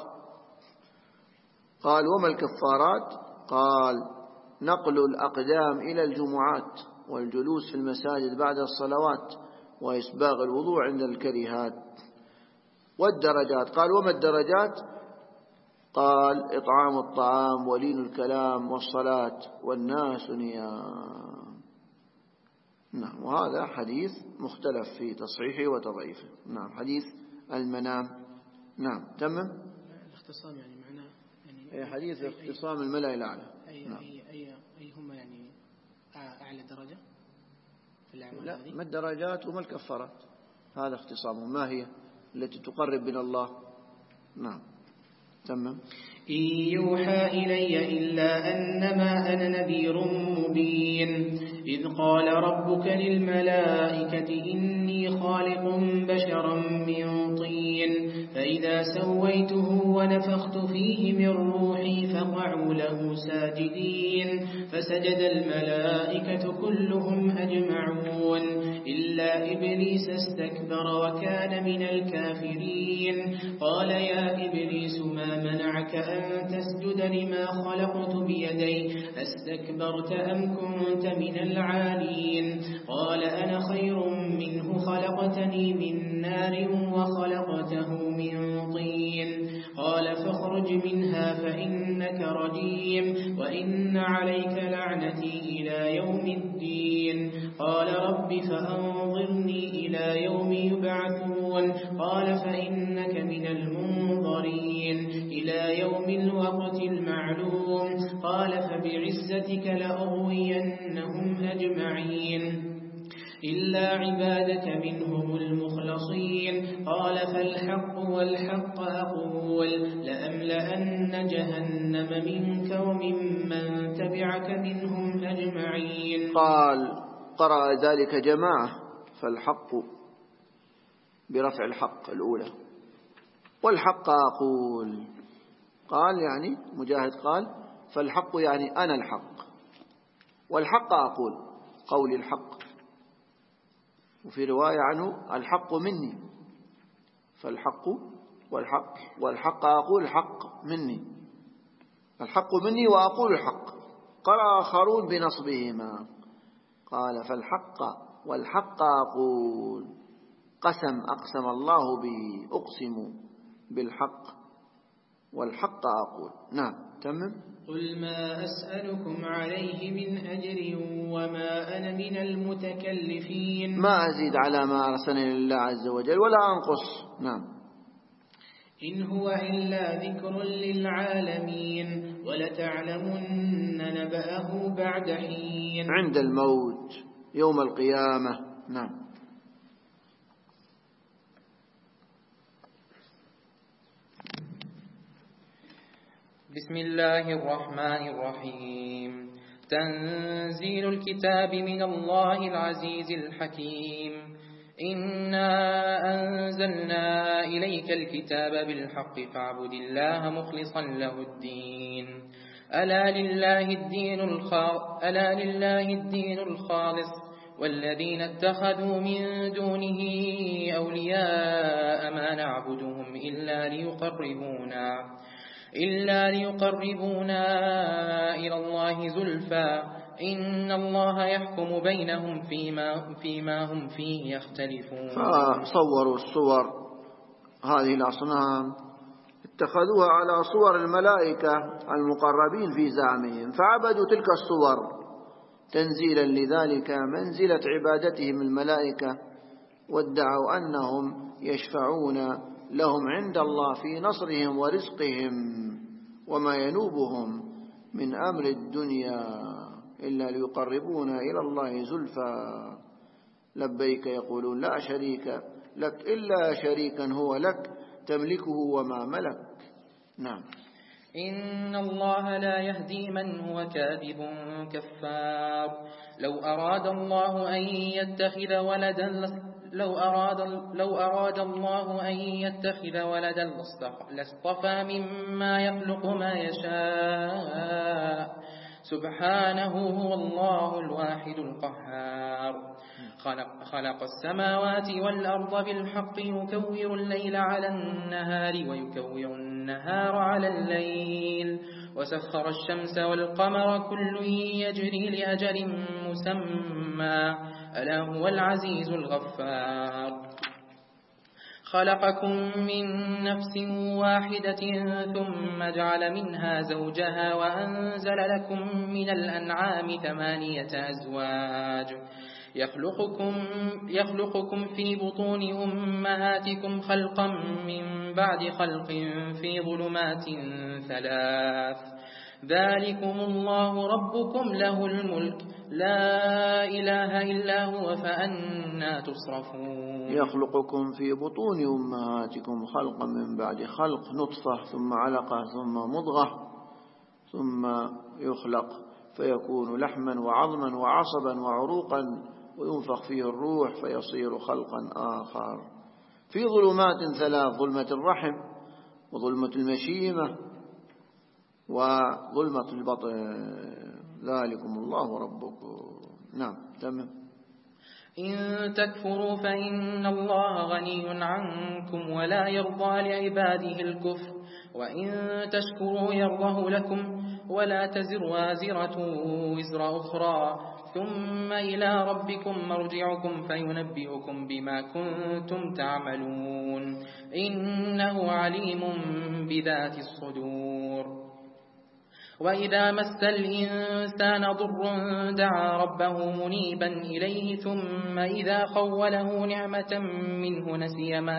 قال وما الكفارات؟ قال نقل الأقدام إلى الجمعات والجلوس في المساجد بعد الصلوات وإسباغ الوضوء عند الكريهات. والدرجات. قال وما الدرجات؟ قال إطعام الطعام ولين الكلام والصلاة والناس نيام. نعم. وهذا حديث مختلف في تصحيحه وتضعيفه. نعم. حديث المنام. نعم. تمام. الاختصام يعني معناه يعني حديث اختصام الملأ الأعلى. نعم. أي هم يعني أعلى درجة في الأعمال؟ لا، ما الدرجات وما الكفارات، هذا اختصامهم، ما هي التي تقرب من الله. نعم. تمام. إن يوحى إلي إلا أنما أنا نذير مبين إذ قال ربك للملائكة إني خالق بشرا من طين فإذا سويته ونفخت فيه من روحي فقعوا له ساجدين فسجد الملائكة كلهم أجمعون إلا إبليس استكبر وكان من الكافرين قال يا إبليس ما منعك أن تسجد لما خلقت بيدي أستكبرت أم كنت من العالين قال أنا خير منه خلقتني من نار وخلقته من طين قال فاخرج منها فإنك رجيم وإن عليك لعنتي إلى يوم الدين قال رب فأنظرني إلى يوم يبعثون قال فإنك من المنظرين إلى يوم الوقت المعلوم قال فبعزتك لأغوينهم أجمعين إلا عبادك منهم المخلصين قال فالحق والحق أقول لأملأن جهنم منك وممن تبعك منهم أجمعين قال قرأ ذلك جماعة فالحق برفع الحق الأولى والحق أقول قال يعني مجاهد قال فالحق يعني أنا الحق والحق أقول قولي الحق وفي رواية عنه الحق مني فالحق والحق أقول الحق مني الحق مني وأقول الحق قرأ آخرون بنصبهما قال فالحق والحق أقول أقسم الله به أقسم بالحق والحق أقول نعم تمم قل ما أسألكم عليه من أجر وما أنا من المتكلفين ما أزيد على ما أرسلني الله عز وجل ولا أنقص نعم إن هو إلا ذكر للعالمين ولتعلمن نبأه بعد حين عند الموت يوم القيامة نعم بسم الله الرحمن الرحيم تنزيل الكتاب من الله العزيز الحكيم إنا أنزلنا إليك الكتاب بالحق فاعبد الله مخلصا له الدين ألا لله الدين الخالص والذين اتخذوا من دونه أولياء ما نعبدهم إلا ليقربونا إلى الله زلفى إن الله يحكم بينهم فيما هم فيه يختلفون فصوروا الصور هذه الأصنام اتخذوها على صور الملائكة المقربين في زعمهم فعبدوا تلك الصور تنزيلا لذلك منزلة عبادتهم الملائكة وادعوا أنهم يشفعون لهم عند الله في نصرهم ورزقهم وما ينوبهم من أمر الدنيا إلا ليقربونا إلى الله زلفى لبيك يقولون لا شريك لك إلا شريكا هو لك تملكه وما ملك نعم إن الله لا يهدي من هو كاذب كفار لو أراد الله أن يتخذ ولدا لاصطفى مما يخلق ما يشاء سبحانه هو الله الواحد القهار خلق السماوات والأرض بالحق يكور الليل على النهار ويكور النهار على الليل وسخر الشمس والقمر كل يجري لأجل مسمى ألا هو العزيز الغفار خلقكم من نفس واحدة ثم جعل منها زوجها وأنزل لكم من الأنعام 8 أزواج يخلقكم في بطون أمهاتكم خلقا من بعد خلق في ظلمات 3 ذلكم الله ربكم له الملك لا إله إلا هو فأنا تصرفون يخلقكم في بطون أمهاتكم خلقا من بعد خلق نطفة ثم علقة ثم مضغة ثم يخلق فيكون لحما وعظما وعصبا وعروقا وينفخ فيه الروح فيصير خلقا آخر في ظلمات ثلاث: ظلمة الرحم، وظلمة المشيمة، وظلمة البطن. ذلكم الله ربكم. نعم تمام. إن تكفروا فإن الله غني عنكم ولا يرضى لعباده الكفر، وإن تشكروا يرضه لكم ولا تزر وازرة وزر أخرى، ثم إلى ربكم مرجعكم فينبئكم بما كنتم تعملون، إنه عليم بذات الصدور. وإذا مس الإنسان ضر دعا ربه منيبا إليه، ثم إذا خوله نعمة منه نسي ما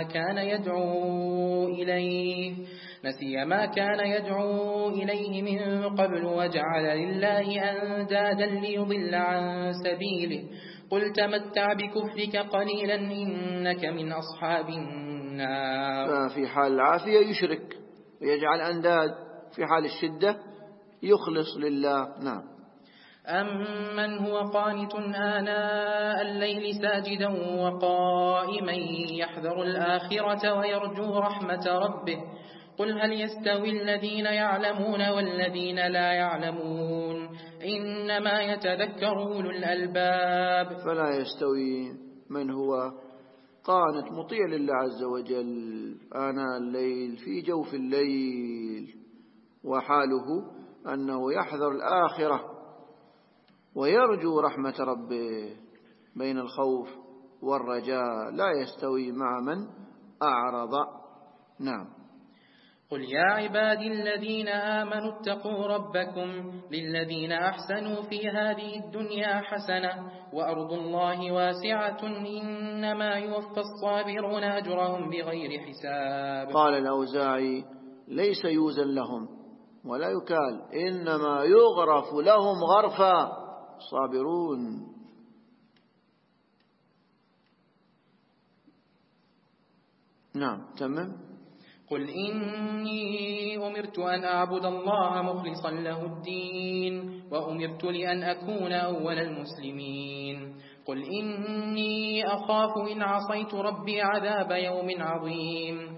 كان يدعو إليه من قبل، وجعل لله أندادا ليضل عن سبيله. قل تمتع بكفرك قليلا إنك من أصحاب النار. في حال العافية يشرك ويجعل أنداد، في حال الشدة يخلص لله. نعم. أمن هو قانت آناء الليل ساجدا وقائما يحذر الآخرة ويرجو رحمة ربه، قل هل يستوي الذين يعلمون والذين لا يعلمون، إنما يتذكر أولو الألباب. فلا يستوي من هو قانت مطيع لله عز وجل آناء الليل في جوف الليل، وحاله أنه يحذر الآخرة ويرجو رحمة ربه بين الخوف والرجاء، لا يستوي مع من أعرض. نعم. قل يا عبادي الذين آمنوا اتقوا ربكم للذين أحسنوا في هذه الدنيا حسنة وأرض الله واسعة إنما يوفى الصابرون أجرهم بغير حساب. قال الأوزاعي ليس يوزن لهم ولا يكال، إنما يغرف لهم غرفا صابرون. نعم تمام. قل إني أمرت أن أعبد الله مخلصا له الدين وأمرت لأن أكون أول المسلمين. قل إني أخاف إن عصيت ربي عذاب يوم عظيم.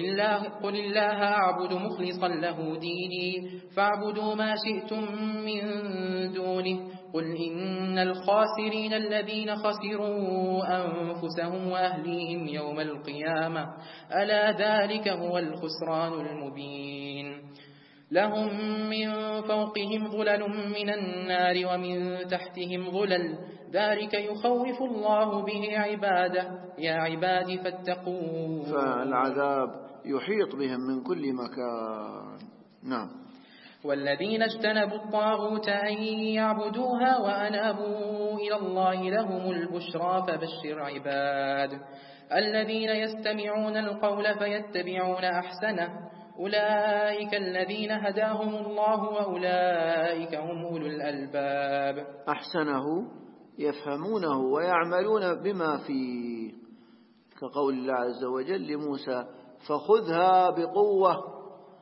قل الله أعبد مخلصا له ديني فاعبدوا ما شئتم من دونه. قل إن الخاسرين الذين خسروا أنفسهم وأهليهم يوم القيامة ألا ذلك هو الخسران المبين. لهم من فوقهم ظلل من النار ومن تحتهم ظلل ذلك يخوف الله به عباده يا عباد فاتقون. فالعذاب يحيط بهم من كل مكان. نعم. والذين اجتنبوا الطاغوت أن يعبدوها وأنابوا إلى الله لهم البشرى فبشر عباد الذين يستمعون القول فيتبعون أحسنه أولئك الذين هداهم الله وأولئك هم أولو الألباب. أحسنه يفهمونه ويعملون بما فيه، كقول الله عز وجل لموسى فخذها بقوة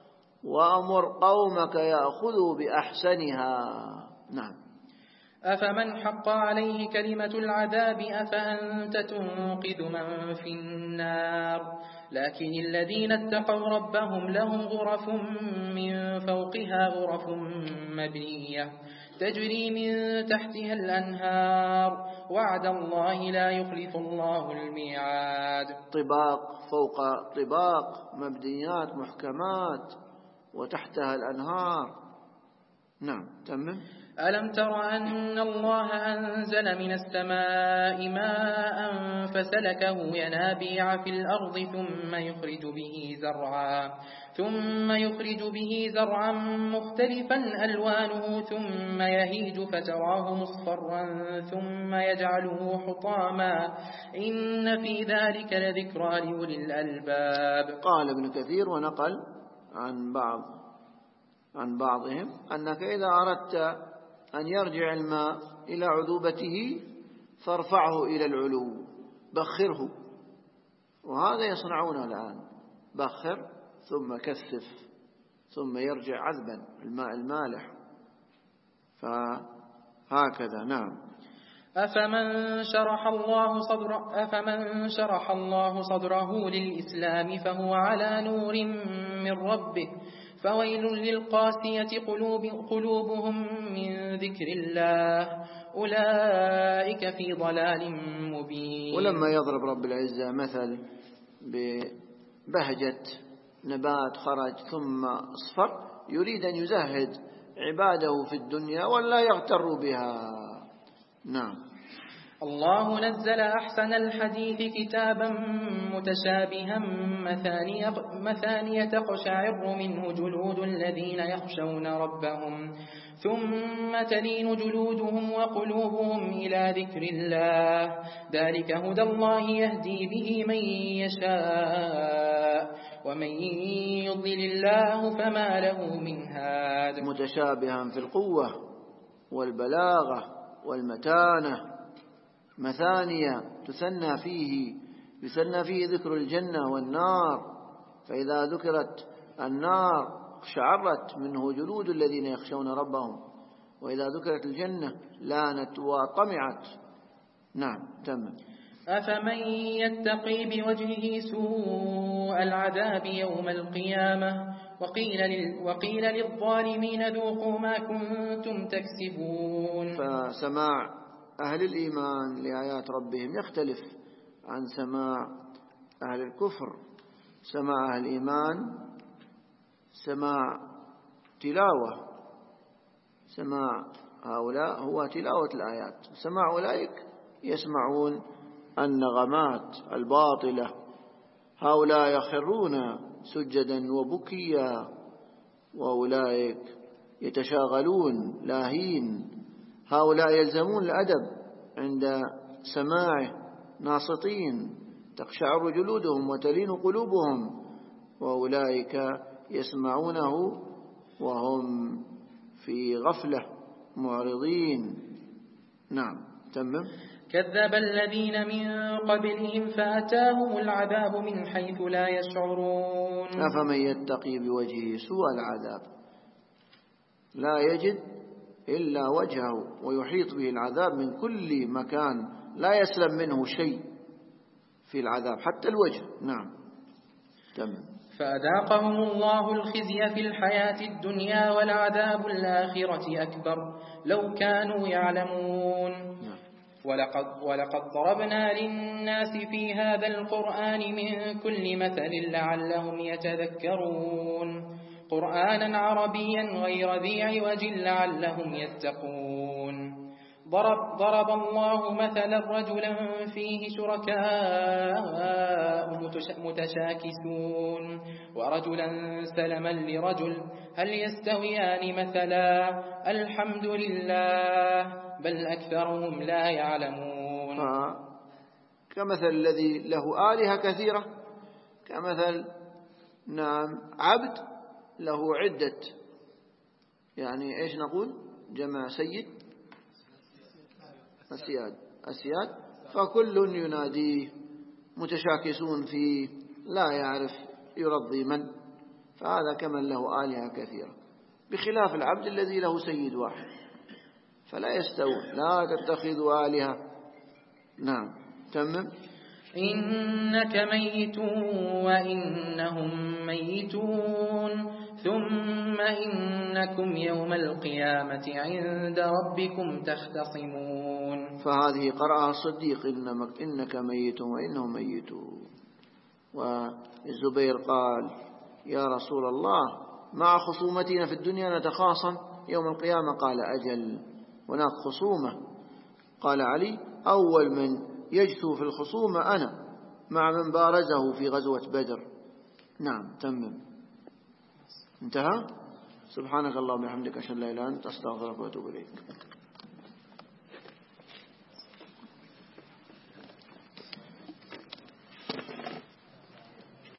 وأمر قومك يأخذوا بأحسنها. نعم. أفمن حق عليه كلمة العذاب أفأنت تنقذ من في النار. لكن الذين اتقوا ربهم لهم غرف من فوقها غرف مبنية تجري من تحتها الأنهار وعد الله لا يخلف الله الميعاد. طباق فوق طباق، مبنيات محكمات وتحتها الأنهار. نعم تمام. ألم تر أن الله أنزل من السماء ماء فسلكه ينابيع في الأرض ثم يخرج به زرعا مختلفا ألوانه ثم يهيج فتراه مصفرا ثم يجعله حطاما إن في ذلك لذكرى لأولي الألباب. قال ابن كثير ونقل عن بعضهم أنك إذا أردت أن يرجع الماء إلى عذوبته فارفعه إلى العلو، بخره، وهذا يصنعونه الآن، بخر ثم كثف ثم يرجع عذبا الماء المالح، فهكذا. نعم. أفمن شرح الله صدره للإسلام فهو على نور من ربه فويل للقاسية قلوبهم من ذكر الله أولئك في ضلال مبين. ولما يضرب رب العزة مثل ببهجة نبات خرج ثم اصفر يريد أن يزهد عباده في الدنيا ولا يغتروا بها. نعم. الله نزل أحسن الحديث كتابا متشابها مثانية تقشعر منه جلود الذين يخشون ربهم ثم تلين جلودهم وقلوبهم إلى ذكر الله ذلك هدى الله يهدي به من يشاء ومن يضلل الله فما له من هاد. متشابها في القوة والبلاغة والمتانة، مثانية يثنى فيه ذكر الجنة والنار، فإذا ذكرت النار شعرت منه جلود الذين يخشون ربهم، وإذا ذكرت الجنة لانت وطمعت. نعم تمام. أفمن يتقي بوجهه سوء العذاب يوم القيامة وقيل للظالمين ذوقوا ما كنتم تكسبون. فسماع أهل الإيمان لآيات ربهم يختلف عن سماع أهل الكفر. سماع أهل الإيمان سماع تلاوة، سماع هؤلاء هو تلاوة الآيات، سماع أولئك يسمعون النغمات الباطلة. هؤلاء يخرون سجدا وبكيا وأولئك يتشاغلون لاهين. هؤلاء يلزمون الأدب عند سماعه ناصتين تقشعر جلودهم وتلين قلوبهم، وأولئك يسمعونه وهم في غفلة معرضين. نعم تمام. كذب الذين من قبلهم فأتاهم العذاب من حيث لا يشعرون. أفمن يتقي بوجهه سوء العذاب لا يجد إلا وجهه ويحيط به العذاب من كل مكان، لا يسلم منه شيء في العذاب حتى الوجه. نعم تمام. فأذاقهم الله الخزي في الحياة الدنيا ولعذاب الآخرة أكبر لو كانوا يعلمون. ولقد ضربنا للناس في هذا القرآن من كل مثل لعلهم يتذكرون قرآنا عربيا غير ذي عوج لعلهم يتقون. ضرب الله مثلا رجلا فيه شركاء متشاكسون ورجلا سلما لرجل هل يستويان مثلا الحمد لله بل أكثرهم لا يعلمون. كمثل الذي له آلهة كثيرة كمثل عبد له عدة، يعني إيش نقول جمع سيد أسياد فكل يناديه متشاكسون فيه لا يعرف يرضي من، فهذا كمن له آلهة كثيرة، بخلاف العبد الذي له سيد واحد فلا يستوي. لا تتخذوا آلهة. نعم تمام. إنك ميت وإنهم ميتون ثم إنكم يوم القيامة عند ربكم تختصمون. فهذه قرأها الصديق إنك ميت وإنهم ميتون. والزبير قال يا رسول الله مع خصومتنا في الدنيا نتخاصم يوم القيامة، قال أجل هناك خصومة. قال علي أول من يجثو في الخصومة أنا مع من بارزه في غزوة بدر. نعم تمام انتهى. سبحانك اللهم وبحمدك أشهد أن لا إله إلا أنت أستغفرك وأتوب إليك.